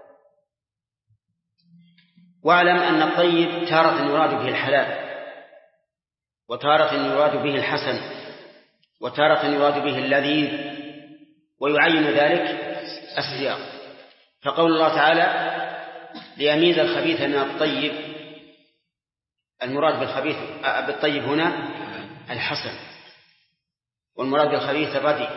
واعلم أن الطيب تارة يراد به الحلال، وتارة يراد به الحسن، وتارة يراد به اللذيذ، ويعين ذلك السياق. فقول الله تعالى: ليميز الخبيث من الطيب، المراد بالطيب هنا الحسن. والمراد بالخبيث الردي.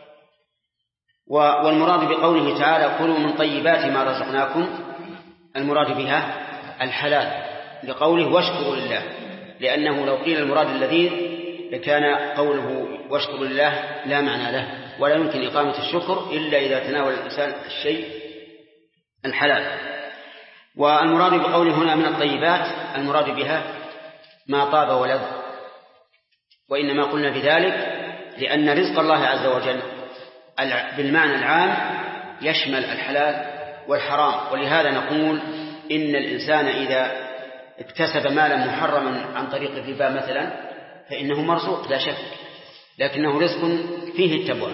والمراد بقوله تعالى كلوا من طيبات ما رزقناكم المراد بها الحلال، لقوله واشكروا لله، لأنه لو قيل المراد اللذيذ لكان قوله واشكروا لله لا معنى له، ولا يمكن إقامة الشكر إلا إذا تناول الإنسان الشيء الحلال. والمراد بقوله هنا من الطيبات المراد بها ما طاب ولذ، وإنما قلنا بذلك لأن رزق الله عز وجل بالمعنى العام يشمل الحلال والحرام، ولهذا نقول إن الإنسان إذا اكتسب مالا محرما عن طريق الربا مثلا فإنه مرزوق لا شك، لكنه رزق فيه التبوة.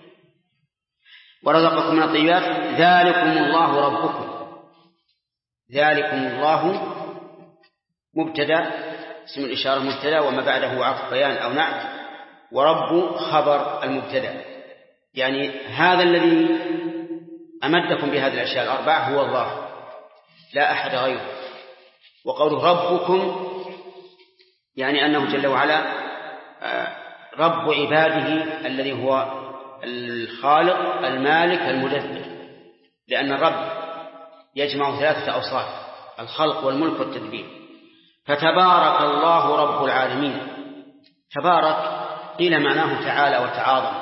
ورزقكم من الطيبات ذلكم الله ربكم. ذلكم الله مبتدأ، اسم الإشارة مبتدأ وما بعده عطف بيان أو نعت، ورب خبر المبتدأ، يعني هذا الذي أمدكم بهذه الأشياء الأربعة هو الله لا أحد غيره. وقوله ربكم يعني أنه جل وعلا رب عباده الذي هو الخالق المالك المدبر، لأن الرب يجمع ثلاثة أوصاف: الخلق والملك والتدبير. فتبارك الله رب العالمين. تبارك قيل معناه تعالى وتعاظم،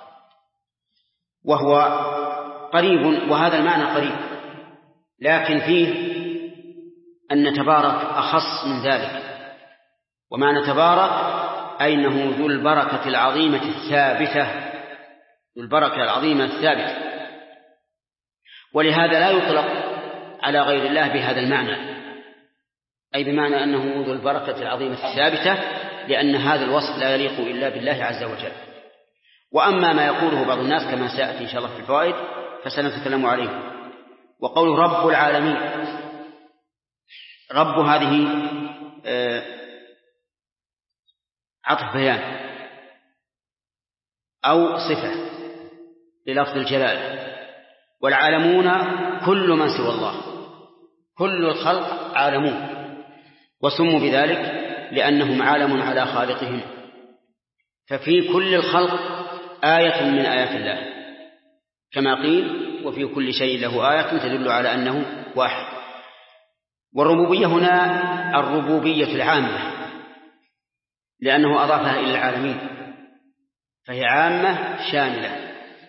وهو قريب، وهذا المعنى قريب، لكن فيه أن تبارك أخص من ذلك. ومعنى تبارك أي أنه ذو البركة العظيمة الثابتة، ذو البركة العظيمة الثابتة، ولهذا لا يطلق على غير الله بهذا المعنى، أي بمعنى أنه ذو البركة العظيمة الثابتة، لأن هذا الوصف لا يليق إلا بالله عز وجل. وأما ما يقوله بعض الناس كما سيأتي إن شاء الله في الفوائد فسنتكلم عليه. وقوله رب العالمين، رب هذه عطف بيان أو صفة للفظ الجلال. والعالمون كل من سوى الله، كل الخلق عالمون، وسموا بذلك لأنهم عالم على خالقهم. ففي كل الخلق آية من آيات الله، كما قيل وفي كل شيء له آية تدل على أنه واحد. والربوبية هنا الربوبية العامة، لأنه أضافها إلى العالمين، فهي عامة شاملة.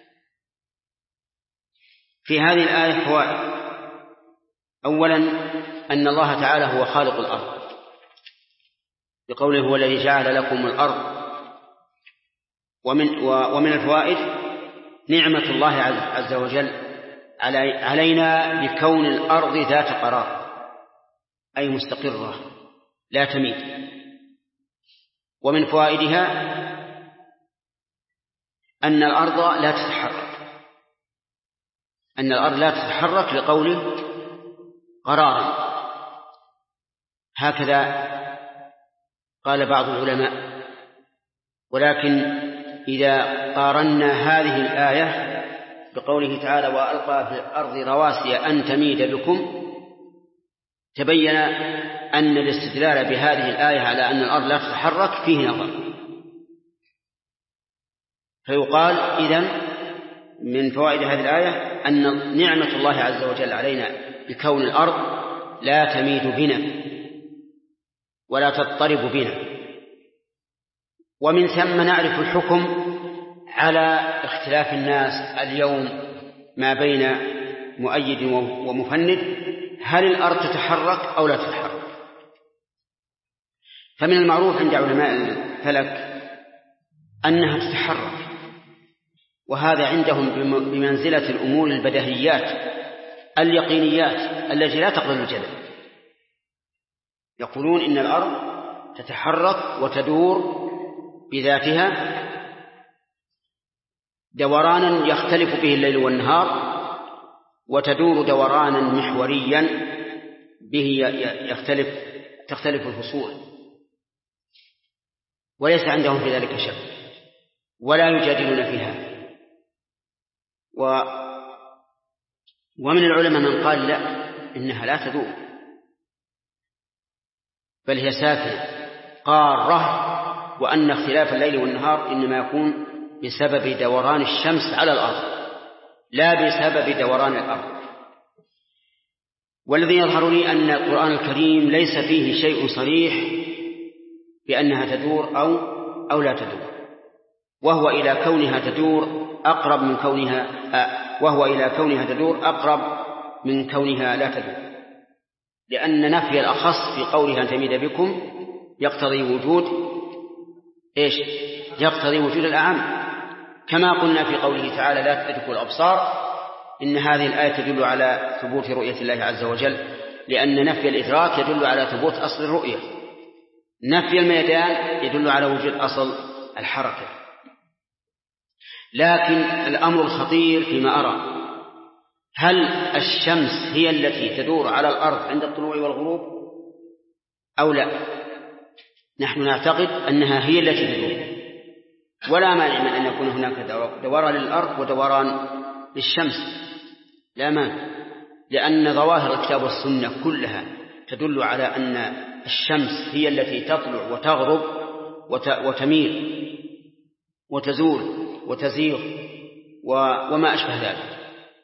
في هذه الآية فوائد: أولا أن الله تعالى هو خالق الأرض، بقوله هو الذي جعل لكم الأرض. ومن الفوائد نعمة الله عز وجل علينا بكون الأرض ذات قرار، أي مستقرة لا تميل. ومن فوائدها أن الأرض لا تتحرك، أن الأرض لا تتحرك لقوله قرارا، هكذا قال بعض العلماء. ولكن إذا قارنا هذه الآية بقوله تعالى وألقى في الأرض رواسي أن تميد بكم، تبين أن الاستدلال بهذه الآية على أن الأرض لا تتحرك فيه نظر. فيقال إذن من فوائد هذه الآية أن نعمة الله عز وجل علينا بكون الأرض لا تميد بنا ولا تضطرب بنا. ومن ثم نعرف الحكم على اختلاف الناس اليوم ما بين مؤيد ومفند، هل الأرض تتحرك أو لا تتحرك؟ فمن المعروف عند علماء الفلك أنها تتحرك، وهذا عندهم بمنزلة الأمور البديهيات اليقينيات التي لا تقبل الجدل. يقولون إن الأرض تتحرك وتدور بذاتها دورانا يختلف به الليل والنهار، وتدور دورانا محوريا به تختلف الفصول، وليس عندهم في ذلك شك ولا يجادلون فيها. ومن العلماء من قال لا، إنها لا تدور، بل هي ساكنة قارة وأن اختلاف الليل والنهار إنما يكون بسبب دوران الشمس على الأرض لا بسبب دوران الأرض. والذي يظهر لي أن القرآن الكريم ليس فيه شيء صريح بأنها تدور أو لا تدور، وهو إلى كونها تدور أقرب من كونها لا تدور، لأن نفي الأخص في قولها أن تميد بكم يقتضي وجود الأعم، كما قلنا في قوله تعالى لا تدركوا الأبصار، إن هذه الآية تدل على ثبوت رؤية الله عز وجل، لأن نفي الإدراك يدل على ثبوت أصل الرؤية، نفي الميدان يدل على وجود أصل الحركة. لكن الأمر الخطير فيما أرى، هل الشمس هي التي تدور على الأرض عند الطلوع والغروب أو لا؟ نحن نعتقد أنها هي التي تدور، ولا مانع من أن يكون هناك دوران للأرض ودوران للشمس، لا مانع، لأن ظواهر الكتاب والسنة كلها تدل على أن الشمس هي التي تطلع وتغرب وتميل وتزول وتزيغ وما أشبه ذلك.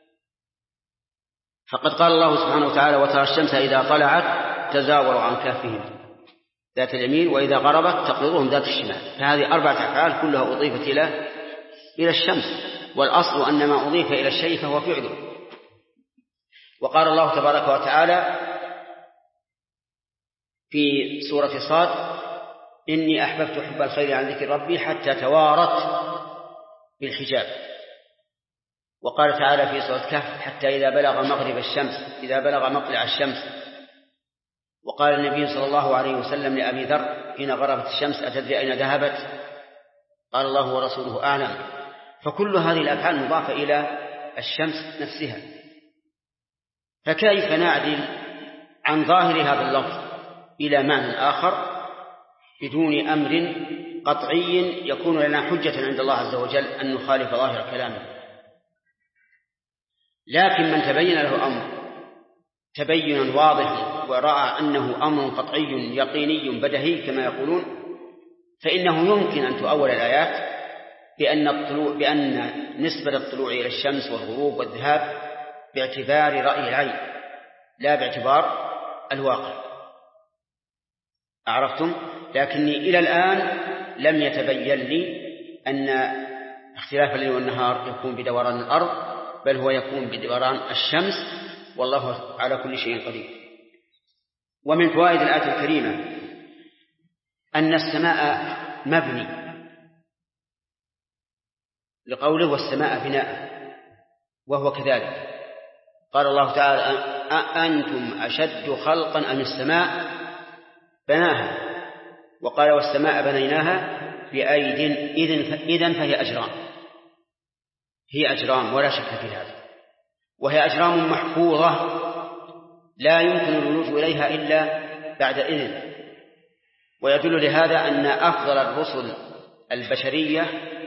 فقد قال الله سبحانه وتعالى وترى الشمس إذا طلعت تزاور عن كهفهم ذات اليمين وإذا غربت تقرضهم ذات الشمال. فهذه 4 أفعال كلها أضيفت إلى الشمس، والأصل أن ما أضيف إلى الشيء فهو فعله. وقال الله تبارك وتعالى في سورة صاد إني أحببت حب الخير عن ذكر ربي حتى توارت بالحجاب. وقال تعالى في سورة كهف حتى إذا بلغ مطلع الشمس. وقال النبي صلى الله عليه وسلم لأبي ذر حين غربت الشمس أتدري أين ذهبت؟ قال الله ورسوله أعلم. فكل هذه الأفعال مضافة إلى الشمس نفسها، فكيف نعدل عن ظاهر هذا اللفظ إلى معنى آخر بدون أمر قطعي يكون لنا حجة عند الله عز وجل أن نخالف ظاهر كلامه؟ لكن من تبين له أمر تبينا واضحا ورأى أنه أمر قطعي يقيني بدهي كما يقولون، فإنه يمكن أن تؤول الآيات بأن نسبة الطلوع إلى الشمس والغروب والذهاب باعتبار رأي العين لا باعتبار الواقع. أعرفتم؟ لكني إلى الآن لم يتبين لي أن اختلاف الليل والنهار يكون بدوران الأرض، بل هو يكون بدوران الشمس، والله على كل شيء قدير. ومن فوائد الآية الكريمة أن السماء مبني لقوله والسماء بناء، وهو كذلك. قال الله تعالى أأنتم أشد خلقا أم السماء بناها، وقال والسماء بنيناها بأيد إذن فهي أجرام، هي أجرام ولا شك في هذا، وهي أجرام محفوظة لا يمكن الولوج إليها إلا بعد إذن. ويدل لهذا أن أفضل الرسل البشرية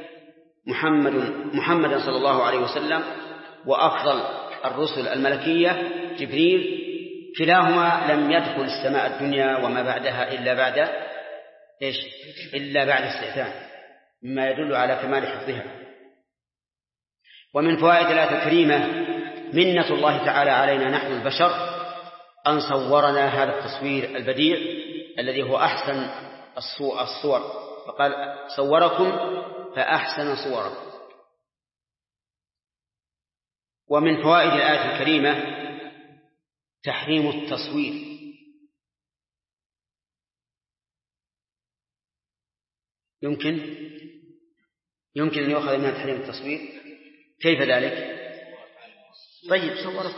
محمد صلى الله عليه وسلم، وأفضل الرسل الملكية جبريل، كلاهما لم يدخل السماء الدنيا وما بعدها إلا بعد استئذان، مما يدل على كمال حفظها. ومن فوائد الآية الكريمة منة الله تعالى علينا نحن البشر أن صورنا هذا التصوير البديع الذي هو أحسن الصور، فقال صوركم فأحسن صوركم. ومن فوائد الآية الكريمة تحريم التصوير. يمكن أن يؤخذ منها تحريم التصوير. كيف ذلك؟ طيب صوركم.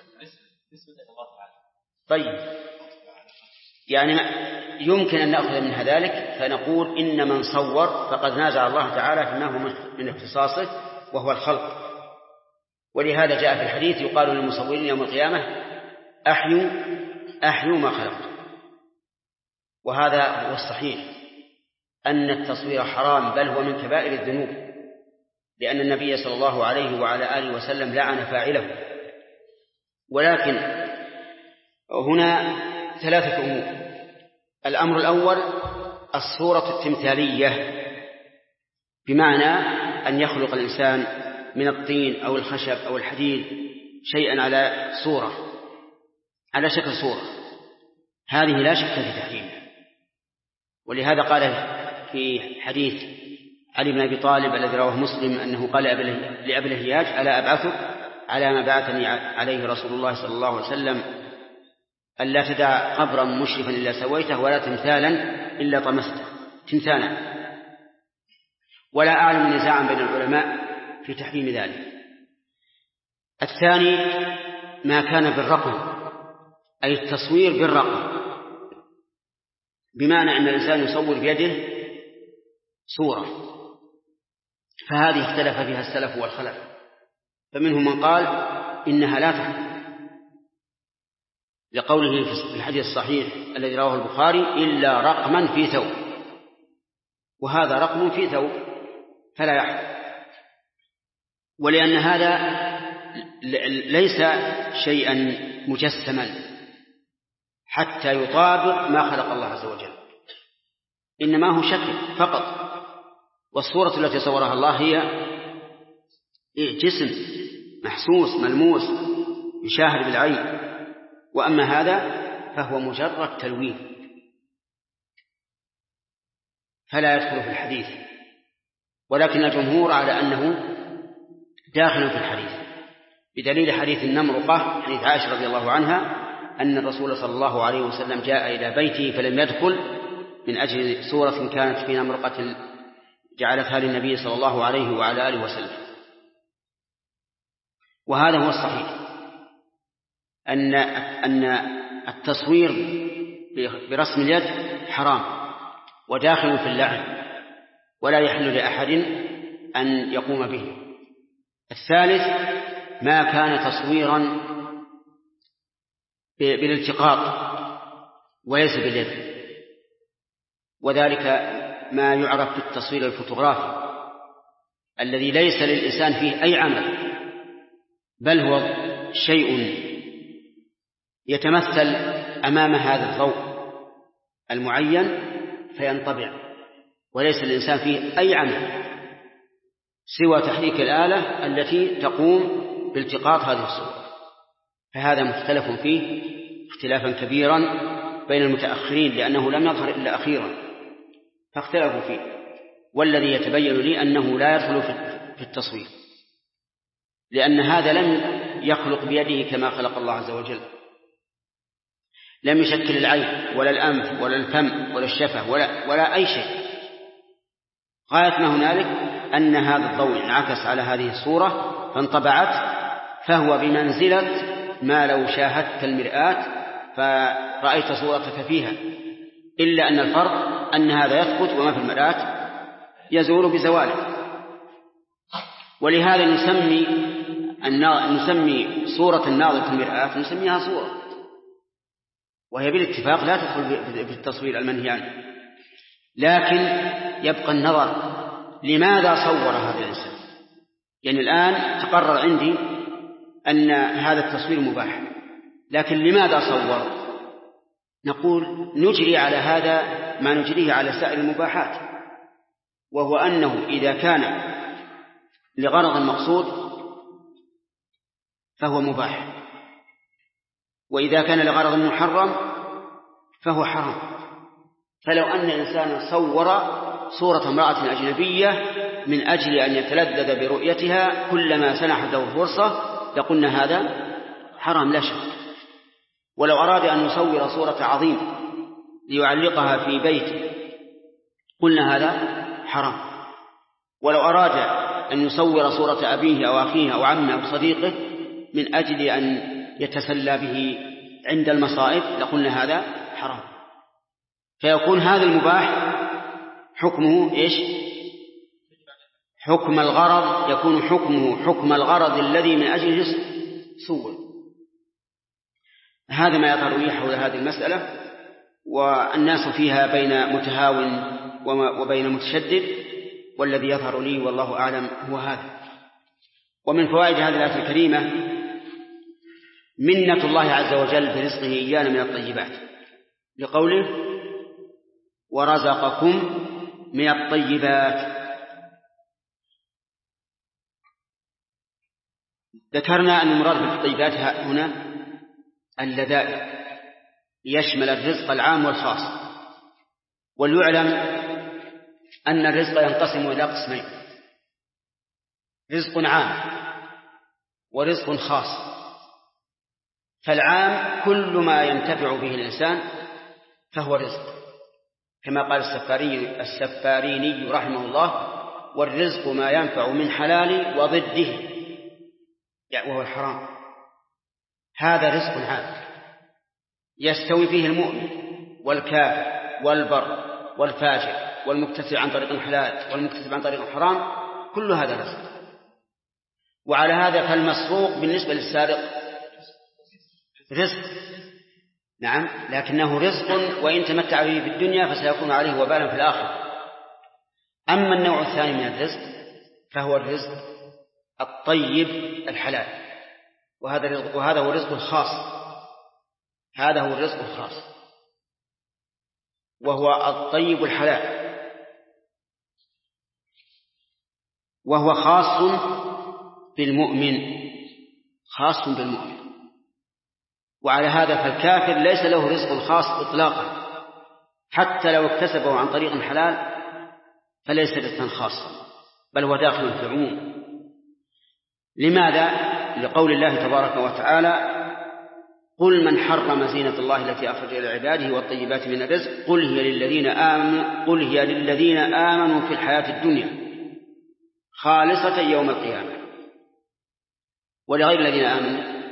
طيب يعني يمكن أن نأخذ منها ذلك فنقول إن من صور فقد نازع الله تعالى فيما هو من اختصاصه وهو الخلق. ولهذا جاء في الحديث يقال للمصورين يوم القيامة أحيوا ما خلقت. وهذا هو الصحيح أن التصوير حرام، بل هو من كبائر الذنوب، لأن النبي صلى الله عليه وعلى آله وسلم لعن فاعله. ولكن هنا 3 أمور. الأمر الأول الصورة التمثالية بمعنى أن يخلق الإنسان من الطين أو الخشب أو الحديد شيئا على صورة، على شكل صورة، هذه لا شك في تحريمها. ولهذا قال في حديث علي بن أبي طالب الذي رواه مسلم أنه قال لأبي الهياج: ألا أبعثك على ما بعثني عليه رسول الله صلى الله عليه وسلم، ألا تدع قبرا مشرفا إلا سويته ولا تمثالا إلا طمسته تمثالا. ولا أعلم نزاعا بين العلماء في تحريم ذلك. الثاني ما كان بالرقم، أي التصوير بالرقم، بمعنى أن الإنسان يصور بيده صورة، فهذه اختلف فيها السلف والخلف، فمنهم من قال إنها لا تحرم لقوله في الحديث الصحيح الذي رواه البخاري: إلا رقما في ثوب، وهذا رقم في ثوب فلا يحرم. ولأن هذا ليس شيئا مجسما حتى يطابق ما خلق الله عز وجل، إنما هو شكل فقط، والصورة التي صورها الله هي جسم محسوس ملموس يشاهد بالعين، وأما هذا فهو مجرد تلوين فلا يدخل في الحديث. ولكن الجمهور على أنه داخل في الحديث، بدليل حديث النمرقة، حديث عائشة رضي الله عنها أن الرسول صلى الله عليه وسلم جاء إلى بيته فلم يدخل من أجل صورة كانت في نمرقة جعلتها للنبي صلى الله عليه وعلى آله وسلم. وهذا هو الصحيح، أن التصوير برسم اليد حرام وداخل في اللعن، ولا يحل لأحد أن يقوم به. الثالث ما كان تصويرا بالالتقاط وليس باليد، وذلك ما يعرف بالتصوير الفوتوغرافي الذي ليس للإنسان فيه أي عمل، بل هو شيء يتمثل أمام هذا الضوء المعين فينطبع، وليس للإنسان فيه أي عمل سوى تحريك الآلة التي تقوم بالتقاط هذه الصورة. فهذا مختلف فيه اختلافا كبيرا بين المتأخرين، لأنه لم يظهر إلا أخيرا فاختلفوا فيه. والذي يتبين لي أنه لا يدخل في التصوير، لأن هذا لم يخلق بيده كما خلق الله عز وجل، لم يشكل العين ولا الأنف ولا الفم ولا الشفة ولا أي شيء. غاية ما هنالك أن هذا الضوء انعكس على هذه الصورة فانطبعت، فهو بمنزلة ما لو شاهدت المرآة فرأيت صورتك فيها، إلا أن الفرق أن هذا يثبت وما في المرآة يزول بزواله. ولهذا نسمي صورة الناظر في المرآة نسميها صورة، وهي بالاتفاق لا تدخل في التصوير المنهي عنه. لكن يبقى النظر لماذا صور هذا الإنسان. يعني الآن تقرر عندي أن هذا التصوير مباح، لكن لماذا صور؟ نقول نجري على هذا ما نجريه على سائر المباحات، وهو أنه إذا كان لغرض مقصود فهو مباح، وإذا كان لغرض محرم فهو حرام. فلو أن إنسانا صور صورة امرأة أجنبية من أجل أن يتلذذ برؤيتها كلما سنحت له فرصة لقلنا هذا حرام لا شك. ولو أراد أن يصور صورة عظيم ليعلقها في بيته قلنا هذا حرام. ولو أراد أن يصور صورة أبيه أو أخيه أو عمه أو صديقه من أجل أن يتسلى به عند المصائب لقلنا هذا حرام. فيكون هذا المباح حكمه إيش؟ حكم الغرض، يكون حكمه حكم الغرض الذي من أجله صور. هذا ما يظهر لي حول هذه المسألة، والناس فيها بين متهاو وبين متشدد، والذي يظهر لي والله أعلم هو هذا. ومن فوائد هذه الآية الكريمة منة الله عز وجل برزقه إيانا من الطيبات، لقوله ورزقكم من الطيبات. ذكرنا أن المراد بالطيبات هنا اللذائذ، يشمل الرزق العام والخاص. وليعلم أن الرزق ينقسم إلى قسمين: رزق عام ورزق خاص. فالعام كل ما ينتفع به الإنسان فهو رزق، كما قال السفاريني رحمه الله: والرزق ما ينفع من حلال وضده وهو الحرام. هذا رزق عام يستوي فيه المؤمن والكافر والبر والفاجر والمكتسب عن طريق الحلال والمكتسب عن طريق الحرام، كل هذا رزق. وعلى هذا فالمسروق بالنسبة للسارق رزق، نعم، لكنه رزق وإن تمتع به في الدنيا فسيكون عليه وبالا في الآخرة. أما النوع الثاني من الرزق فهو الرزق الطيب الحلال، وهذا هو الرزق الخاص. هذا هو الرزق الخاص، وهو الطيب الحلال، وهو خاص بالمؤمن، خاص بالمؤمن. وعلى هذا فالكافر ليس له رزق خاص إطلاقا، حتى لو اكتسبه عن طريق حلال فليس رزقا خاصا، بل هو داخل في العموم. لماذا؟ لقول الله تبارك وتعالى: قل من حرم زينة الله التي أخرج لعباده والطيبات من الرزق قل هي للذين آمنوا في الحياة الدنيا خالصة يوم القيامة ولغير الذين آمنوا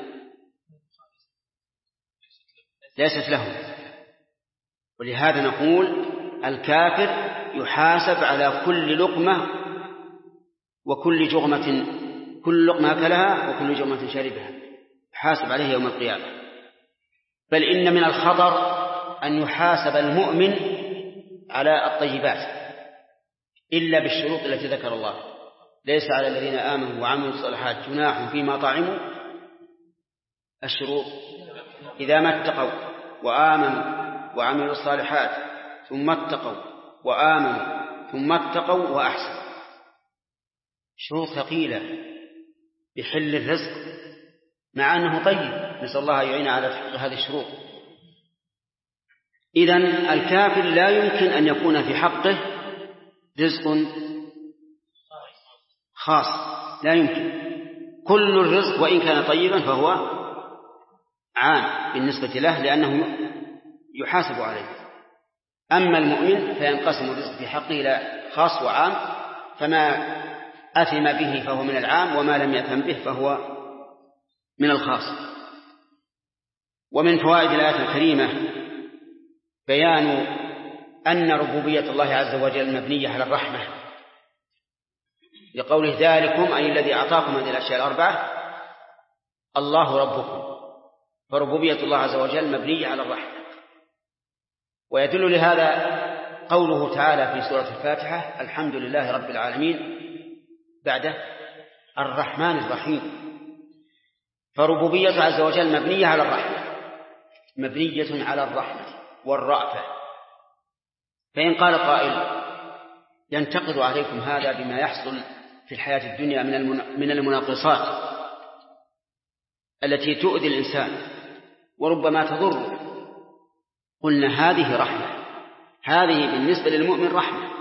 ليست لهم. ولهذا نقول الكافر يحاسب على كل لقمة وكل جغمة، كل لقمة أكلها وكل جغمة شربها يحاسب عليه يوم القيامة. بل إن من الخطر أن يحاسب المؤمن على الطيبات إلا بالشروط التي ذكر الله: ليس على الذين آمنوا وعملوا الصالحات جناح فيما طعموا. الشروط: إذا ما اتقوا وآمنوا وعملوا الصالحات ثم اتقوا وآمنوا ثم اتقوا وأحسنوا. شروط ثقيلة بحل الرزق مع أنه طيب، نسأل الله يعين على تحقيق هذه الشروط. إذن الكافر لا يمكن أن يكون في حقه رزق خاص، لا يمكن. كل الرزق وإن كان طيبا فهو عام بالنسبة له لأنه يحاسب عليه. أما المؤمن فينقسم الرزق في حقه إلى خاص وعام، فما أثم به فهو من العام، وما لم يأثم به فهو من الخاص. ومن فوائد الآية الكريمة بيان أن ربوبية الله عز وجل مبنية على الرحمة، لقوله: ذلكم أي الذي أعطاكم هذه الأشياء الأربعة الله ربكم. فربوبية الله عز وجل مبنية على الرحمة. ويدل لهذا قوله تعالى في سورة الفاتحة: الحمد لله رب العالمين، بعده الرحمن الرحيم. فربوبية عز وجل مبنية على الرحمة، مبنية على الرحمة والرأفة. فإن قال قائل: ينتقد عليكم هذا بما يحصل في الحياة الدنيا من المناقصات التي تؤذي الإنسان وربما تضره، قلنا: هذه رحمة، هذه بالنسبة للمؤمن رحمة.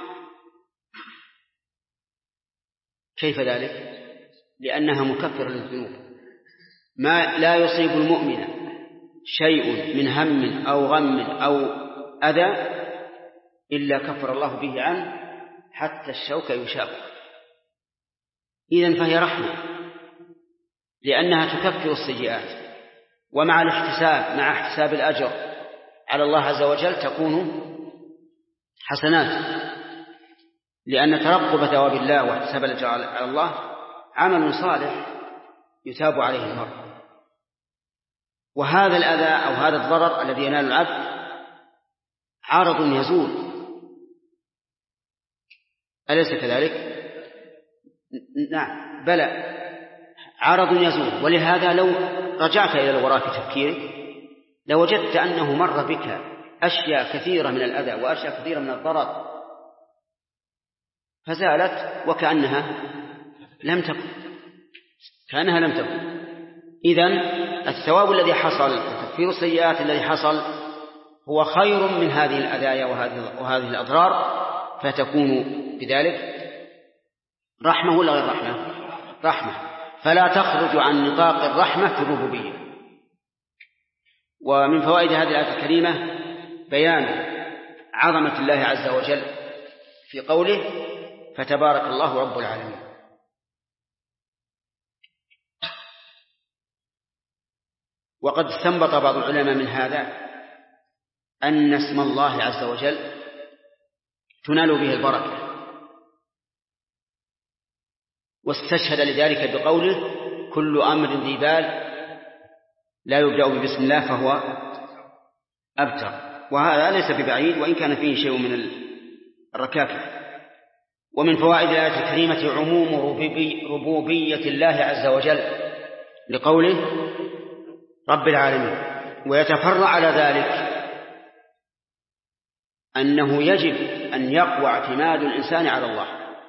كيف ذلك؟ لأنها مكفرة للذنوب. ما لا يصيب المؤمن شيء من هم أو غم أو أذى إلا كفر الله به عنه حتى الشوك يشاق. إذن فهي رحمة لأنها تكفر السيئات، ومع الاحتساب، مع احتساب الأجر على الله عز وجل تكون حسنات، لأن ترقب ثواب الله واحتساب الأجر على الله عمل صالح يتاب عليه المرء. وهذا الأذى أو هذا الضرر الذي ينال العبد عارض يزول، أليس كذلك؟ نعم، بلى، عارض يزول. ولهذا لو رجعت إلى الوراء في تفكيرك لوجدت أنه مر بك أشياء كثيرة من الأذى وأشياء كثيرة من الضرر، فزالت وكأنها لم تكن. إذن الثواب الذي حصل وتكفير السيئات الذي حصل هو خير من هذه الأذايا وهذه الأضرار، فتكون بذلك رحمة ولا غير رحمة، فلا تخرج عن نطاق الرحمة في الربوبية. ومن فوائد هذه الآية الكريمة بيان عظمة الله عز وجل في قوله فتبارك الله رب العالمين. وقد استنبط بعض العلماء من هذا أن اسم الله عز وجل تنال به البركة، واستشهد لذلك بقوله كل أمر ذي بال لا يبدأ بسم الله فهو أبتر، وهذا ليس ببعيد وإن كان فيه شيء من الركاكة. ومن فوائد الآية الكريمة عموم ربوبية الله عز وجل لقوله رب العالمين، ويتفرع على ذلك أنه يجب أن يقوى اعتماد الإنسان على الله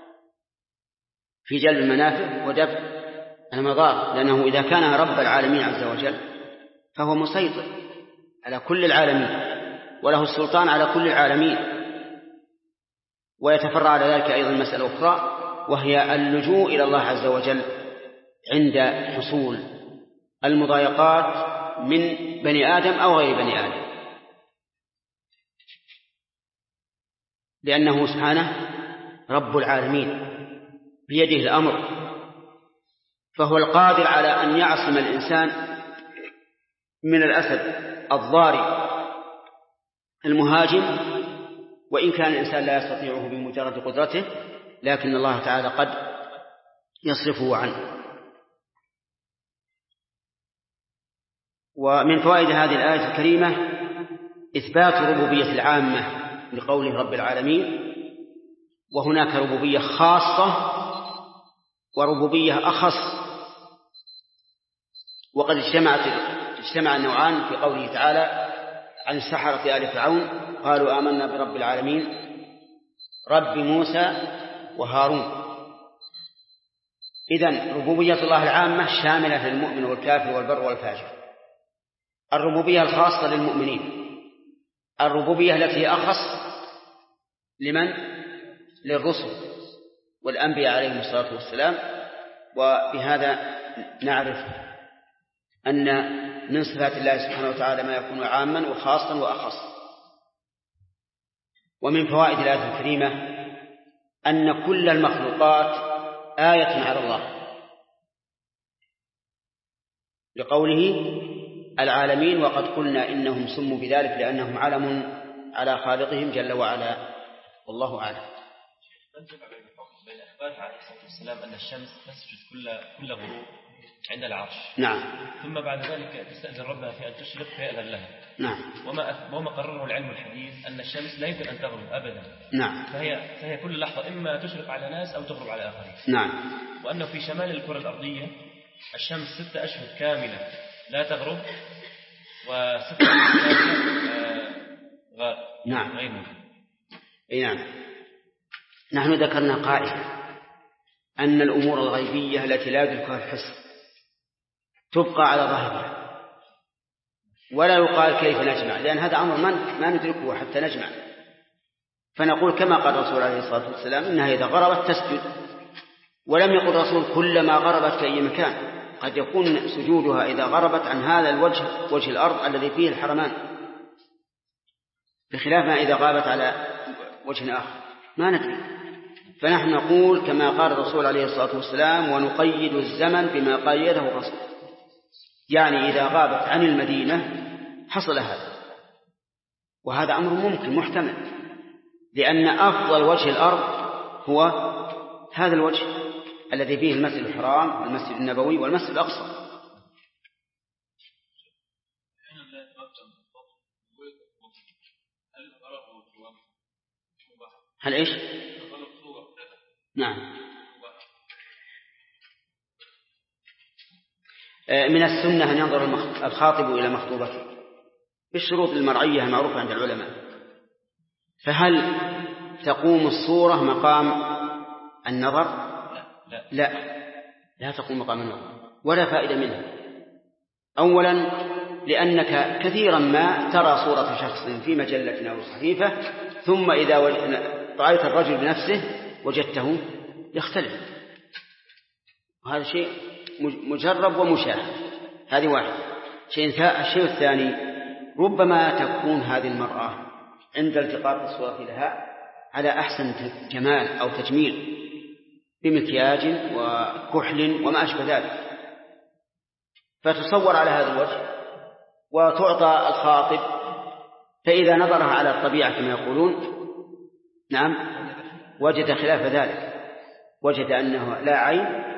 في جلب المنافع ودفع المضار، لأنه إذا كان رب العالمين عز وجل فهو مسيطر على كل العالمين وله السلطان على كل العالمين. ويتفرع على ذلك أيضا مسألة أخرى، وهي اللجوء إلى الله عز وجل عند حصول المضايقات من بني آدم أو غير بني آدم، لأنه سبحانه رب العالمين بيده الأمر، فهو القادر على أن يعصم الإنسان من الأسد الضاري المهاجم، وإن كان الإنسان لا يستطيعه بمجرد قدرته، لكن الله تعالى قد يصرفه عنه. ومن فوائد هذه الآية الكريمة إثبات ربوبية العامة لقوله رب العالمين، وهناك ربوبية خاصة وربوبية أخص، وقد اجتمع النوعان في قوله تعالى عن السحرة آل فرعون قالوا آمنا برب العالمين رب موسى وهارون. إذن ربوبية الله العامة شاملة للمؤمن والكافر والبر والفاجر. الربوبية الخاصة للمؤمنين، الربوبية التي أخص لمن؟ للرسل والأنبياء عليهم الصلاة والسلام. وبهذا نعرف أن من صفات الله سبحانه وتعالى ما يكون عاما وخاصا وأخص. ومن فوائد الآية الكريمة أن كل المخلوقات آية على الله، لقوله العالمين وقد قلنا إنهم سموا بذلك لأنهم علم على خالقهم جل وعلا، والله أعلم. بين إخبار عليه الصلاة والسلام أن الشمس تسجد كل غروب عند العرش، نعم، ثم بعد ذلك تستأذن ربها في أن تشرق فيأذن لها، نعم، وما قرره العلم الحديث أن الشمس لا يمكن أن تغرب أبدا، نعم، فهي كل لحظة إما تشرق على ناس أو تغرب على آخرين، نعم، وأنه في شمال الكرة الأرضية الشمس 6 أشهر كاملة لا تغرب، و6 أشهر كاملة نعم، غير موجود. نعم. نحن ذكرنا قائلا أن الأمور الغيبية التي لا يدركها الحس تبقى على ظاهرها، ولا يقال كيف نجمع، لأن هذا أمر ما ندركه حتى نجمع. فنقول كما قال الرسول عليه الصلاة والسلام إنها إذا غربت تسجد، ولم يقل الرسول كلما غربت في أي مكان، قد يكون سجودها إذا غربت عن هذا الوجه، وجه الأرض الذي فيه الحرمان، بخلاف ما إذا غابت على وجه آخر ما ندري. فنحن نقول كما قال الرسول عليه الصلاة والسلام ونقيد الزمن بما قيده الرسول، يعني إذا غابت عن المدينة حصل هذا، وهذا أمر ممكن محتمل، لأن أفضل وجه الأرض هو هذا الوجه الذي فيه المسجد الحرام والمسجد النبوي والمسجد الأقصى. هل إيش؟ نعم. من السنة أن ينظر الخاطب إلى مخطوبته بالشروط المرعية المعروفة عند العلماء. فهل تقوم الصورة مقام النظر؟ لا تقوم مقام النظر ولا فائدة منها. أولا لأنك كثيرا ما ترى صورة شخص في مجلة أو صحيفة، ثم إذا رأيت الرجل بنفسه وجدته يختلف، وهذا شيء مجرب ومشاهد. هذه واحدة. الشيء الثاني، ربما تكون هذه المرأة عند التقاط الصورة لها على أحسن جمال أو تجميل بمكياج وكحل وما أشبه ذلك، فتصور على هذا الوجه وتعطى الخاطب، فإذا نظرها على الطبيعة كما يقولون نعم وجد خلاف ذلك، وجد أنه لا عين